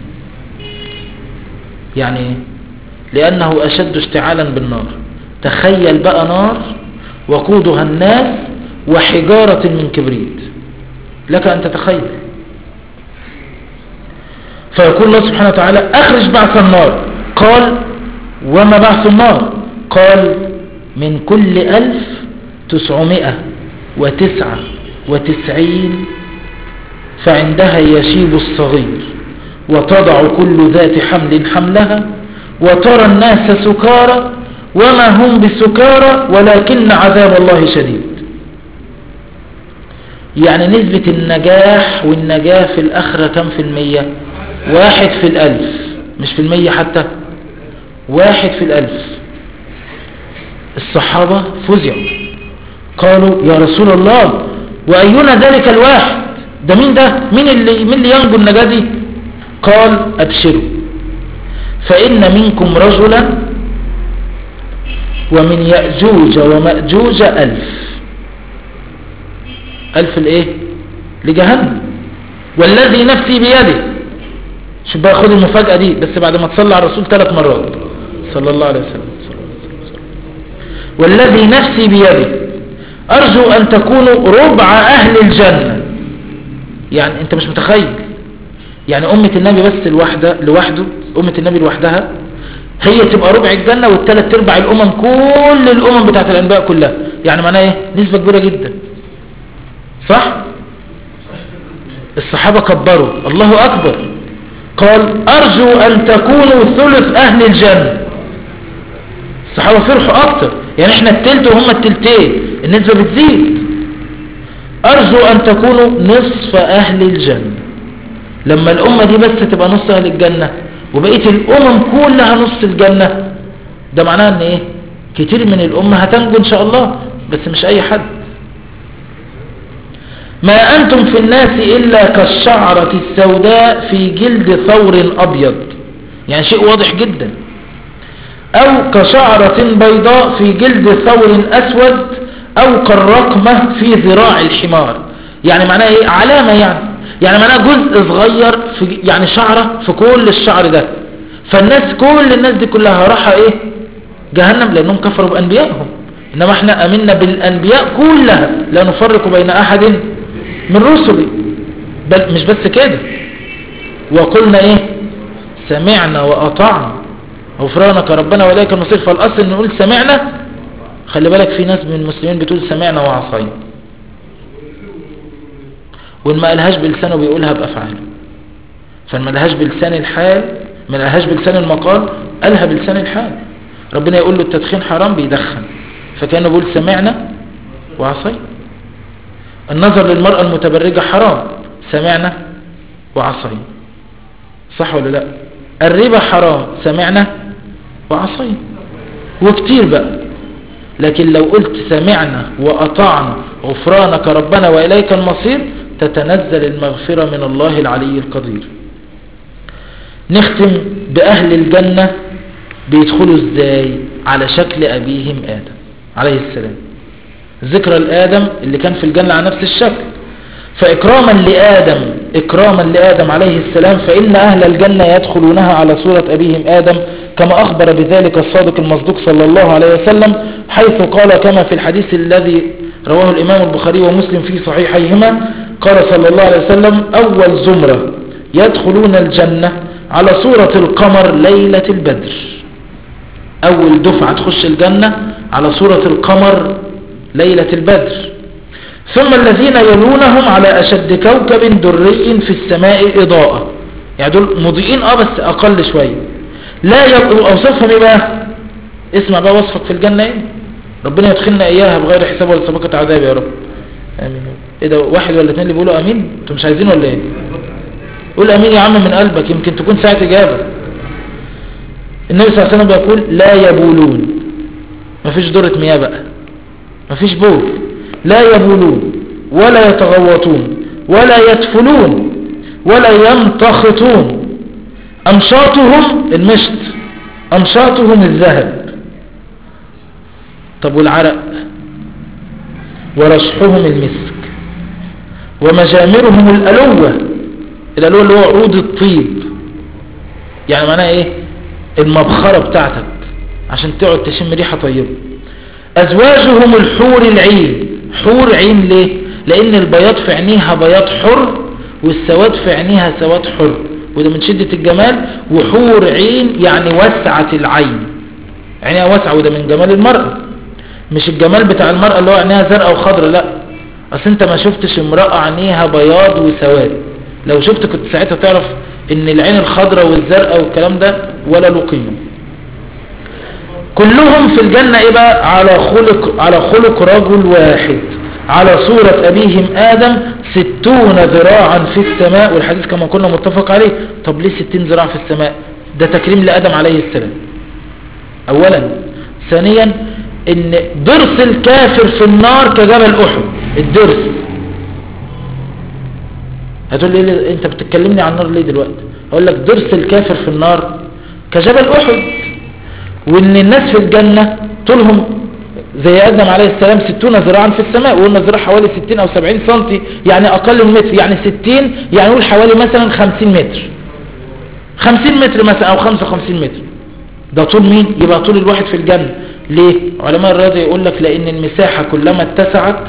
يعني لأنه أشد اشتعالا بالنار. تخيل بقى نار وقودها الناس وحجارة من كبريت، لك أن تتخيل. فيقول الله سبحانه وتعالى أخرج بعث النار. قال وما بعث النار؟ قال من كل 1999 فعندها يشيب الصغير وتضع كل ذات حمل حملها وترى الناس سكارى وما هم بسكارى ولكن عذاب الله شديد. يعني نسبة النجاح والنجاة في الآخرة كم في المية؟ 1 في 1000، مش في المية حتى، 1 في 1000. الصحابة فزعوا قالوا يا رسول الله وأينا ذلك الواحد؟ ده مين ده؟ مين اللي ينجو النجاة دي؟ قال أبشروا فإن منكم رجلا ومن يأجوج ومأجوج 1000 الايه لجهنم والذي نفسي بيده. شوف بقى، خد المفاجأة دي بس بعد ما تصلى على الرسول 3 مرات صلى الله عليه وسلم. والذي نفسي بيده أرجو أن تكونوا ربع أهل الجنة. يعني أنت مش متخيل، يعني أمة النبي بس لوحده، أمة النبي لوحدها هي تبقى ربع الجنة والثلاث ارباع الأمم، كل الأمم بتاعت الأنبياء كلها. يعني معناه إيه؟ نسبة كبيرة جدا، صح؟ الصحابة كبروا الله أكبر، قال أرجو أن تكونوا ثلث أهل الجنة. الصحابة فرحوا أكتر، يعني إحنا التلت وهم التلتين، النسبة بتزيد. أرجو أن تكونوا نصف أهل الجنة. لما الأمة دي بس تبقى نص أهل الجنة وبقية الأمم كلها نص الجنة، ده معناه أن إيه؟ كتير من الأمة هتنجو إن شاء الله، بس مش أي حد. ما أنتم في الناس إلا كالشعرة السوداء في جلد ثور أبيض، يعني شيء واضح جدا، أو كشعرة بيضاء في جلد ثور أسود، أو كالرقمة في ذراع الحمار. يعني معناه إيه؟ علامة، يعني معناه جزء صغير في، يعني شعرة في كل الشعر ده. فالناس كل الناس دي كلها راحة إيه؟ جهنم، لأنهم كفروا بأنبيائهم. إنما احنا أمنا بالأنبياء كلها لا نفرق بين أحد من رسله. بل مش بس كده، وقلنا إيه؟ سمعنا وأطعنا غفرانك ربنا وإليك المصير. فالأصل إن نقول سمعنا. خلي بالك في ناس من المسلمين بتقول سمعنا وعصينا، وإن ما قالهاش بلسانه بيقولها بأفعاله. فإن ما قالهاش بلسان الحال، ما قالهاش بلسان المقال، قالها بلسان الحال. ربنا يقول له التدخين حرام بيدخن، فكانه بيقول سمعنا وعصينا. النظر للمرأة المتبرجة حرام، سمعنا وعصينا، صح ولا لا؟ الربا حرام، سمعنا وعصينا، وكتير بقى. لكن لو قلت سمعنا وأطعنا غفرانك ربنا وإليك المصير، تتنزل المغفرة من الله العلي القدير. نختم بأهل الجنة بيدخلوا ازاي؟ على شكل أبيهم آدم عليه السلام، ذكرى الآدم اللي كان في الجنة على نفس الشكل. فإكراما لآدم عليه السلام، فإن أهل الجنة يدخلونها على صورة أبيهم آدم، كما أخبر بذلك الصادق المصدوق صلى الله عليه وسلم، حيث قال كما في الحديث الذي رواه الإمام البخاري ومسلم في صحيحيهما، قال صلى الله عليه وسلم: أول زمرة يدخلون الجنة على صورة القمر ليلة البدر. أول دفعة تخش الجنة على صورة القمر ليلة البدر. ثم الذين يلونهم على أشد كوكب دري في السماء إضاءة، يعني دول مضيئين بس أقل شوية. لا يبقوا أوصفهم إيه بقى؟ اسمع بقى وصفك في الجنة إيه؟ ربنا يدخلنا إياها بغير حساب ولا سابقة عذاب يا رب. آمين. إيه ده، واحد ولا اتنين اللي بيقولوا أمين؟ أنتوا مش عايزين ولا إيه؟ قول أمين يا عم من قلبك، يمكن تكون ساعة إجابة. النبي صلى الله عليه وسلم بيقول: لا يبولون. مفيش دورة مياه بقى، مفيش بول. لا يبولون ولا يتغوطون ولا يتفلون ولا يمتخطون. أمشاطهم المشط، أمشاطهم الذهب. طب والعرق؟ ورشحهم المسك، ومجامرهم الألوة. الألوة اللي هو عود الطيب، يعني معناها ايه؟ المبخرة بتاعتك عشان تقعد تشم ريحة طيبة. أزواجهم الحور العين. حور عين ليه؟ لأن البياض في عينيها بياض حر، والسواد في عينيها سواد حر، وده من شدة الجمال. وحور عين يعني وسعة العين، عينيها واسعة، وده من جمال المرأة. مش الجمال بتاع المرأة اللي هو عينيها زرقاء وخضراء، لا. أصل انت ما شفتش امرأة عينيها بياض وسواد، لو شفت كنت ساعتها تعرف ان العين الخضراء والزرقاء والكلام ده ولا له قيمة. كلهم في الجنة ايه بقى؟ على خلق رجل واحد، على صورة ابيهم ادم 60 ذراعا في السماء، والحديث كما قلنا متفق عليه. طب ليه 60 ذراع في السماء؟ ده تكريم لادم عليه السلام اولا. ثانيا ان ضرس الكافر في النار كجبل احد. الضرس، هتقول لي انت بتتكلمني عن النار ليه دلوقتي؟ اقول لك ضرس الكافر في النار كجبل احد، وان الناس في الجنة طولهم زي ادم عليه السلام 60 ذراعا في السماء، وقلنا الذراع حوالي 60 او 70 سنتي، يعني اقل من متر، يعني 60، يعني نقول حوالي مثلا 50 متر، 50 متر مثلا او 55 متر. ده طول مين؟ يبقى طول الواحد في الجنة. ليه؟ علماء الرياضة يقول لك لان المساحة كلما اتسعت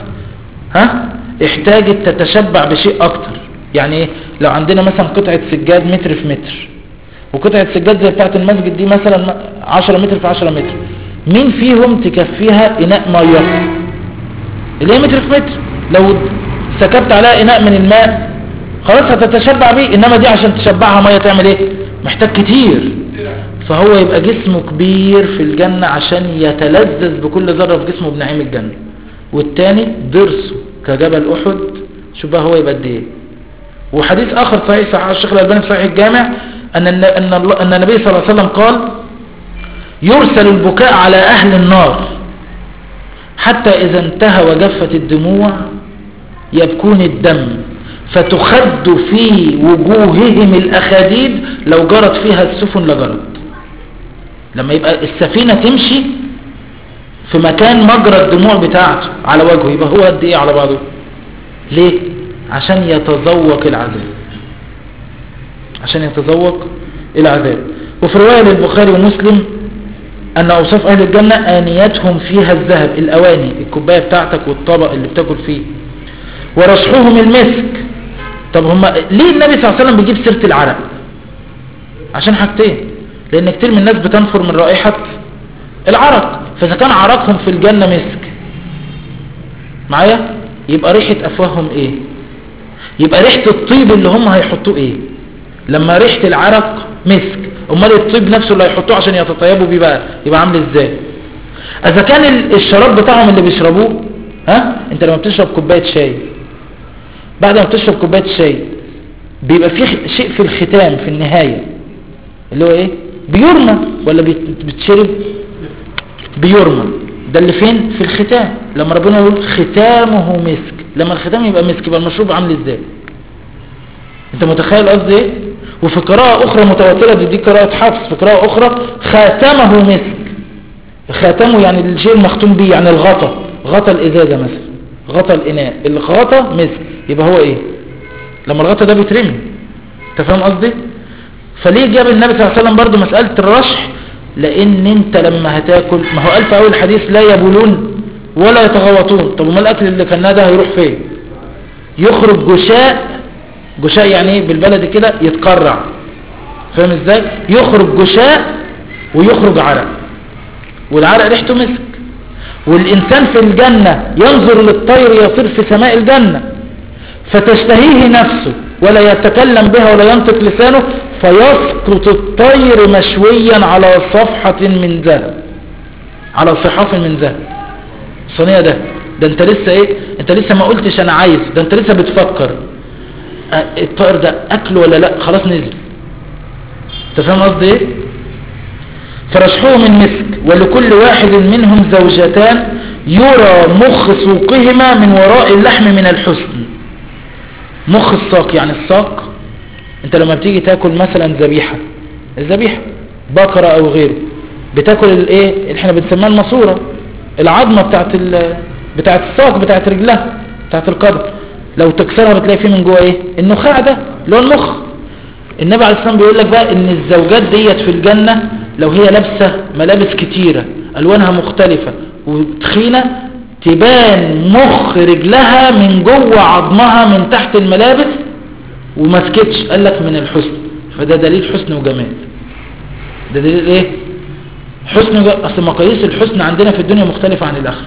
احتاجت تتشبع بشيء اكتر. يعني ايه؟ لو عندنا مثلا قطعة سجاد متر في متر، وقطعة سجاد زي بتاعة المسجد دي مثلا 10 متر في 10 متر، مين فيهم تكفيها اناء مية؟ اللي هي متر في متر. لو سكبت عليها اناء من الماء خلاص هتتشبع بيه، انما دي عشان تشبعها مية تعمل ايه؟ محتاج كتير. فهو يبقى جسمه كبير في الجنة عشان يتلذذ بكل ذرة في جسمه بنعيم الجنة. والتاني ضرسه كجبل احد، شوف بقى هو يبقى قد ايه. وحديث اخر صحيح الشيخ الألباني في صحيح الجامع ان النبي صلى الله عليه وسلم قال يرسل البكاء على اهل النار حتى اذا انتهى وجفت الدموع يبكون الدم فتخد في وجوههم الاخاديد لو جرت فيها السفن لجرت. لما يبقى السفينة تمشي في مكان مجرى الدموع بتاعته على وجهه، يبقى هو قد ايه على بعضه؟ ليه؟ عشان يتذوق العذاب، عشان يتذوق العذاب. وفي رواية للبخاري ومسلم أن أوصاف أهل الجنة آنيتهم فيها الذهب، الأواني، الكوباية بتاعتك والطبق اللي بتاكل فيه، ورشحهم المسك. طب هم ليه النبي صلى الله عليه وسلم بيجيب سيرة العرق؟ عشان حاجتين، لأن كتير من الناس بتنفر من رائحة العرق، فإذا كان عرقهم في الجنة مسك معايا يبقى ريحة أفواههم إيه؟ يبقى ريحة الطيب اللي هم هيحطوه إيه؟ لما ريحة العرق مسك، امال الطيب نفسه اللي هيحطوه عشان يتطيبوا بيه بقى يبقى عامل ازاي؟ اذا كان الشراب بتاعهم اللي بيشربوه، انت لما بتشرب كوبايه شاي، بعد ما بتشرب كوبايه شاي بيبقى فيه شيء في الختام في النهايه اللي هو ايه؟ بيرمى ولا بتشرب؟ بيرمى. ده اللي فين؟ في الختام. لما ربنا يقول ختامه مسك، لما الختام يبقى مسك يبقى المشروب عامل ازاي؟ انت متخيل قصدي ايه؟ وفي قراءة اخرى متواترة، دي قراءة حفص، في قراءة اخرى خاتمه مسك. خاتمه يعني الشيء المختوم بيه، يعني غطا الازازة مثلا، غطا الاناء، الغطا مسك، يبقى هو ايه؟ لما الغطا ده بيترمي. انت فاهم قصدي؟ فليه جاب النبي صلى الله عليه وسلم برضو مسألة الرشح؟ لان انت لما هتاكل، ما هو قال في اول حديث لا يبولون ولا يتغوطون. طب وما الاكل اللي كان ده هيروح فين؟ يخرج جشاء يعني ايه بالبلد كده؟ يتقرع. فاهم ازاي؟ يخرج جشاء ويخرج عرق، والعرق ريحته مسك. والانسان في الجنة ينظر للطير يطير في سماء الجنة فتشتهيه نفسه ولا يتكلم بها ولا ينطق لسانه، فيسقط الطير مشويا على صفحة من ذهب، على صحاف من ذهب. الصينية ده انت لسه ايه؟ انت لسه ما قلتش انا عايز، ده انت لسه بتفكر الطائر ده اكل ولا لا، خلاص نزل. انت فاهم قصدي ايه؟ فرشحوه من مسك ولكل واحد منهم زوجتان يرى مخ سوقهما من وراء اللحم من الحسن. مخ الساق يعني الساق، انت لما بتيجي تاكل مثلا الذبيحة بقرة او غيره، بتاكل الايه اللي احنا بنسميها الماسورة، العظمة بتاعت الساق، بتاعت رجلها، بتاعت القدم، لو تكسرها بتلاقي فيه من جوه ايه؟ النخاع ده اللي هو المخ. النبي عليه الصلاة والسلام بيقول لك بقى ان الزوجات ديت في الجنة لو هي لابسة ملابس كتيرة الوانها مختلفة وتخينة، تبان مخ رجلها من جوه عظمها من تحت الملابس ومسكتش، قال لك من الحسن. فده دليل حسن وجمال. ده دليل ايه؟ حسن وجمال. اصل مقاييس الحسن عندنا في الدنيا مختلفة عن الاخره،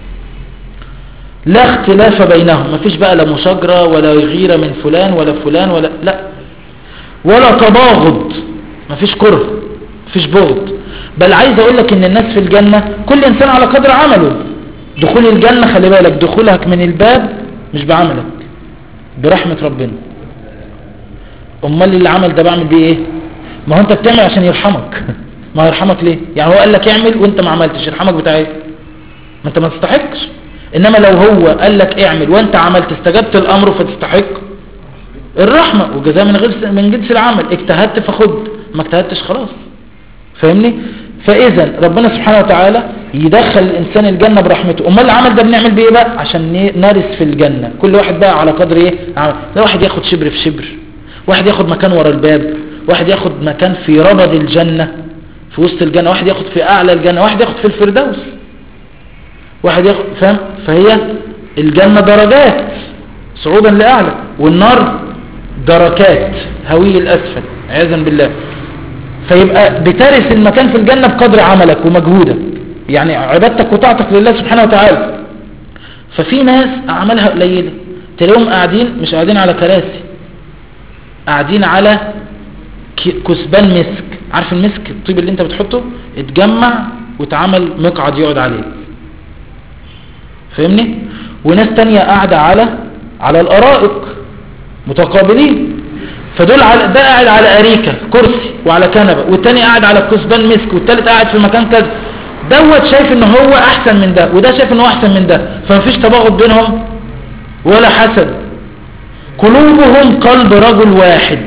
لا اختلاف بينهم، مفيش بقى لا مشاجرة ولا غيرة من فلان ولا فلان ولا لا. ولا تباغض، مفيش كره، مفيش بغض. بل عايز اقول لك ان الناس في الجنة كل انسان على قدر عمله. دخول الجنة خلي بالك دخولك من الباب مش بعملك، برحمة ربنا. امال اللي عمل ده بعمل بيه ايه؟ ما هو انت بتعمل عشان يرحمك. ما يرحمك ليه؟ يعني هو قال لك اعمل وانت ما عملتش، يرحمك بتاع ايه؟ ما انت ما تستحقش. انما لو هو قال لك اعمل وانت عملت استجبت الامر فتستحق الرحمة، وجزاء من جنس العمل. اجتهدت فخد، ما اجتهدتش خلاص. فاهمني؟ فاذا ربنا سبحانه وتعالى يدخل الانسان الجنة برحمته. امال العمل ده بنعمل بيه بقى عشان نرث في الجنة. كل واحد بقى على قدر ايه عمل. لا واحد ياخد شبر في شبر، واحد ياخد مكان ورا الباب، واحد ياخد مكان في ربض الجنة في وسط الجنة، واحد ياخد في اعلى الجنة، واحد ياخد في الفردوس، واحد ياخد. فاهم؟ فهي الجنة درجات صعودا لأعلى، والنار دركات هوي الأسفل عياذا بالله. فيبقى بترث المكان في الجنة بقدر عملك ومجهودك، يعني عبادتك وطاعتك لله سبحانه وتعالى. ففي ناس أعمالها قليلة تلاقيهم قاعدين، مش قاعدين على كراسي، قاعدين على كثبان مسك. عارف المسك الطيب اللي انت بتحطه اتجمع واتعمل مقعد يقعد عليه. فاهمني؟ وناس تانية قاعدة على الارائك متقابلين. فدول ده قاعد على اريكة كرسي وعلى كنبة، والتاني قاعد على كثبان مسك، والتالت قاعد في مكان كذا. دوت شايف ان هو احسن من ده، وده شايف ان هو احسن من ده، فمفيش تباغض بينهم ولا حسد. قلوبهم قلب رجل واحد.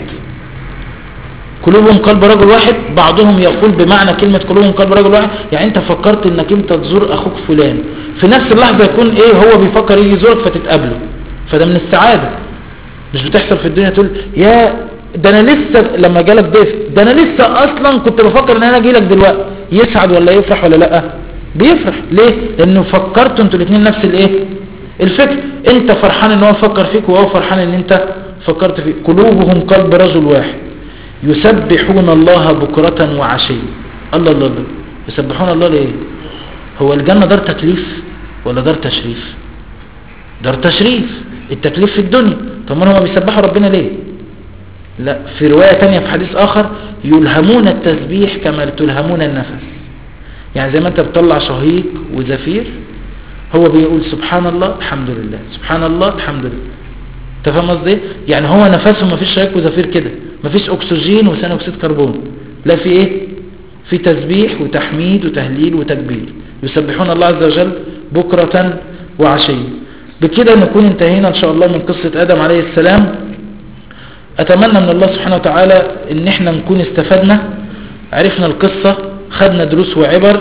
قلوبهم قلب رجل واحد. بعضهم يقول بمعنى كلمة قلوبهم قلب رجل واحد يعني انت فكرت انك انت تزور اخوك فلان، في نفس اللحظة يكون ايه هو بيفكر يجي يزورك فتتقابله. فده من السعادة. مش بتحصل في الدنيا تقول يا ده انا لسه لما جالك ضيف، ده انا لسه اصلا كنت بفكر ان انا اجي لك دلوقتي. يسعد ولا يفرح ولا لا؟ بيفرح. ليه؟ لانه فكرتوا انتوا الاثنين نفس الايه الفكر. انت فرحان ان هو فكر فيك، وهو فرحان ان انت فكرت فيه. قلوبهم قلب رجل واحد يسبحون الله بكرة وعشية. الله الله الله، يسبحون الله ليه؟ هو الجنة دار تكليف ولا دار تشريف؟ دار تشريف. التكليف في الدنيا. طب ما هم بيسبحوا ربنا ليه؟ لا، في رواية تانية في حديث آخر يلهمون التسبيح كما تلهمون النفس. يعني زي ما انت بتطلع شهيق وزفير، هو بيقول سبحان الله الحمد لله، سبحان الله الحمد لله. انت فاهم قصدي؟ يعني هو نفسه ما فيش شهيق وزفير كده، ما فيش اكسجين وثاني اكسيد كربون، لا في ايه؟ في تسبيح وتحميد وتهليل وتكبير. يسبحون الله عز وجل بكرة وعشية. بكده نكون انتهينا ان شاء الله من قصة آدم عليه السلام. اتمنى من الله سبحانه وتعالى ان احنا نكون استفدنا، عرفنا القصة، خدنا دروس وعبر،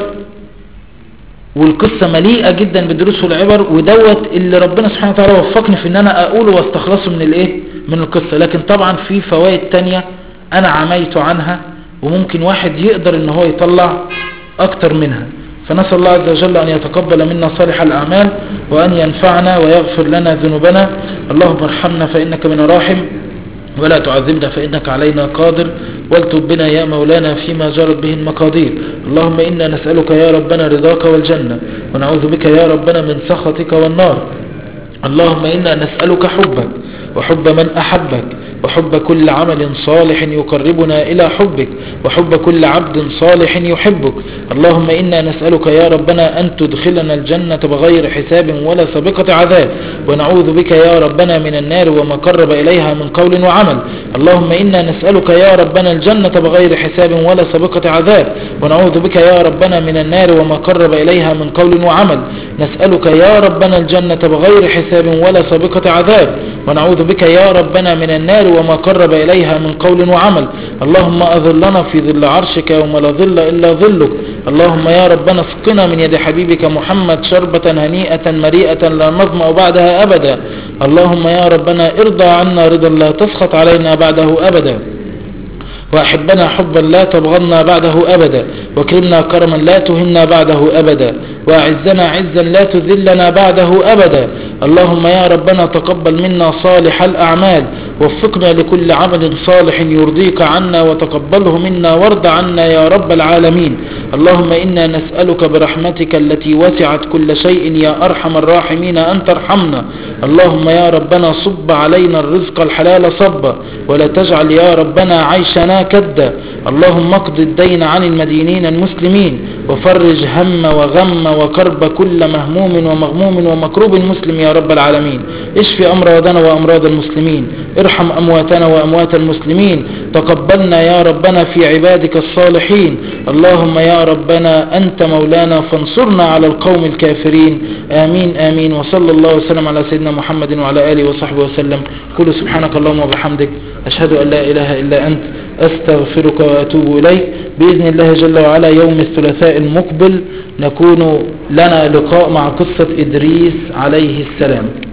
والقصة مليئة جدا بالدروس والعبر، ودوت اللي ربنا سبحانه وتعالى وفقني في ان انا اقوله واستخلصه من الايه من القصة. لكن طبعا في فوائد تانية انا عميت عنها، وممكن واحد يقدر ان هو يطلع اكتر منها. فنسأل الله عز وجل أن يتقبل منا صالح الأعمال، وأن ينفعنا ويغفر لنا ذنوبنا. اللهم ارحمنا فإنك من راحم، ولا تعذبنا فإنك علينا قادر، والتب بنا يا مولانا فيما جرت به المقادير. اللهم إنا نسألك يا ربنا رضاك والجنة، ونعوذ بك يا ربنا من سخطك والنار. اللهم إنا نسألك حبك وحب من أحبك، وحب كل عمل صالح يقربنا إلى حبك، وحب كل عبد صالح يحبك. اللهم إنا نسألك يا ربنا أن تدخلنا الجنة بغير حساب ولا سابقة عذاب، ونعوذ بك يا ربنا من النار وما قرب إليها من قول وعمل. اللهم إنا نسألك يا ربنا الجنة بغير حساب ولا سابقة عذاب، ونعوذ بك يا ربنا من النار وما قرب إليها من قول وعمل. نسألك يا ربنا الجنة بغير حساب ولا سابقة عذاب، ونعوذ بك يا ربنا من النار وما قرب إليها من قول وعمل. اللهم أظلنا في ظل عرشك يوم لا ظل إلا ظلك. اللهم يا ربنا اسقنا من يد حبيبك محمد شربة هنيئة مريئة لا نظمأ بعدها أبدا. اللهم يا ربنا ارضى عنا رضا لا تسخط علينا بعده أبدا، وأحبنا حبا لا تبغضنا بعده أبدا، واكرمنا كرما لا تهنا بعده أبدا، وأعزنا عزا لا تذلنا بعده أبدا. اللهم يا ربنا تقبل منا صالح الأعمال، وفقنا لكل عمل صالح يرضيك عنا، وتقبله منا وارض عنا يا رب العالمين. اللهم إنا نسألك برحمتك التي وسعت كل شيء يا أرحم الراحمين أن ترحمنا. اللهم يا ربنا صب علينا الرزق الحلال صبا، ولا تجعل يا ربنا عيشنا كدا. اللهم اقض الدين عن المدينين المسلمين، وفرج هم وغم وكرب كل مهموم ومغموم ومكروب مسلم يا رب العالمين. اشف أمراضنا وأمراض المسلمين، ارحم أمواتنا وأموات المسلمين، تقبلنا يا ربنا في عبادك الصالحين. اللهم يا ربنا أنت مولانا فانصرنا على القوم الكافرين. آمين آمين. وصلى الله وسلم على سيدنا محمد وعلى آله وصحبه وسلم. قل سبحانك اللهم وبحمدك، أشهد أن لا إله إلا أنت، أستغفرك وأتوب إليك. بإذن الله جل وعلا يوم الثلاثاء المقبل نكون لنا لقاء مع قصة إدريس عليه السلام.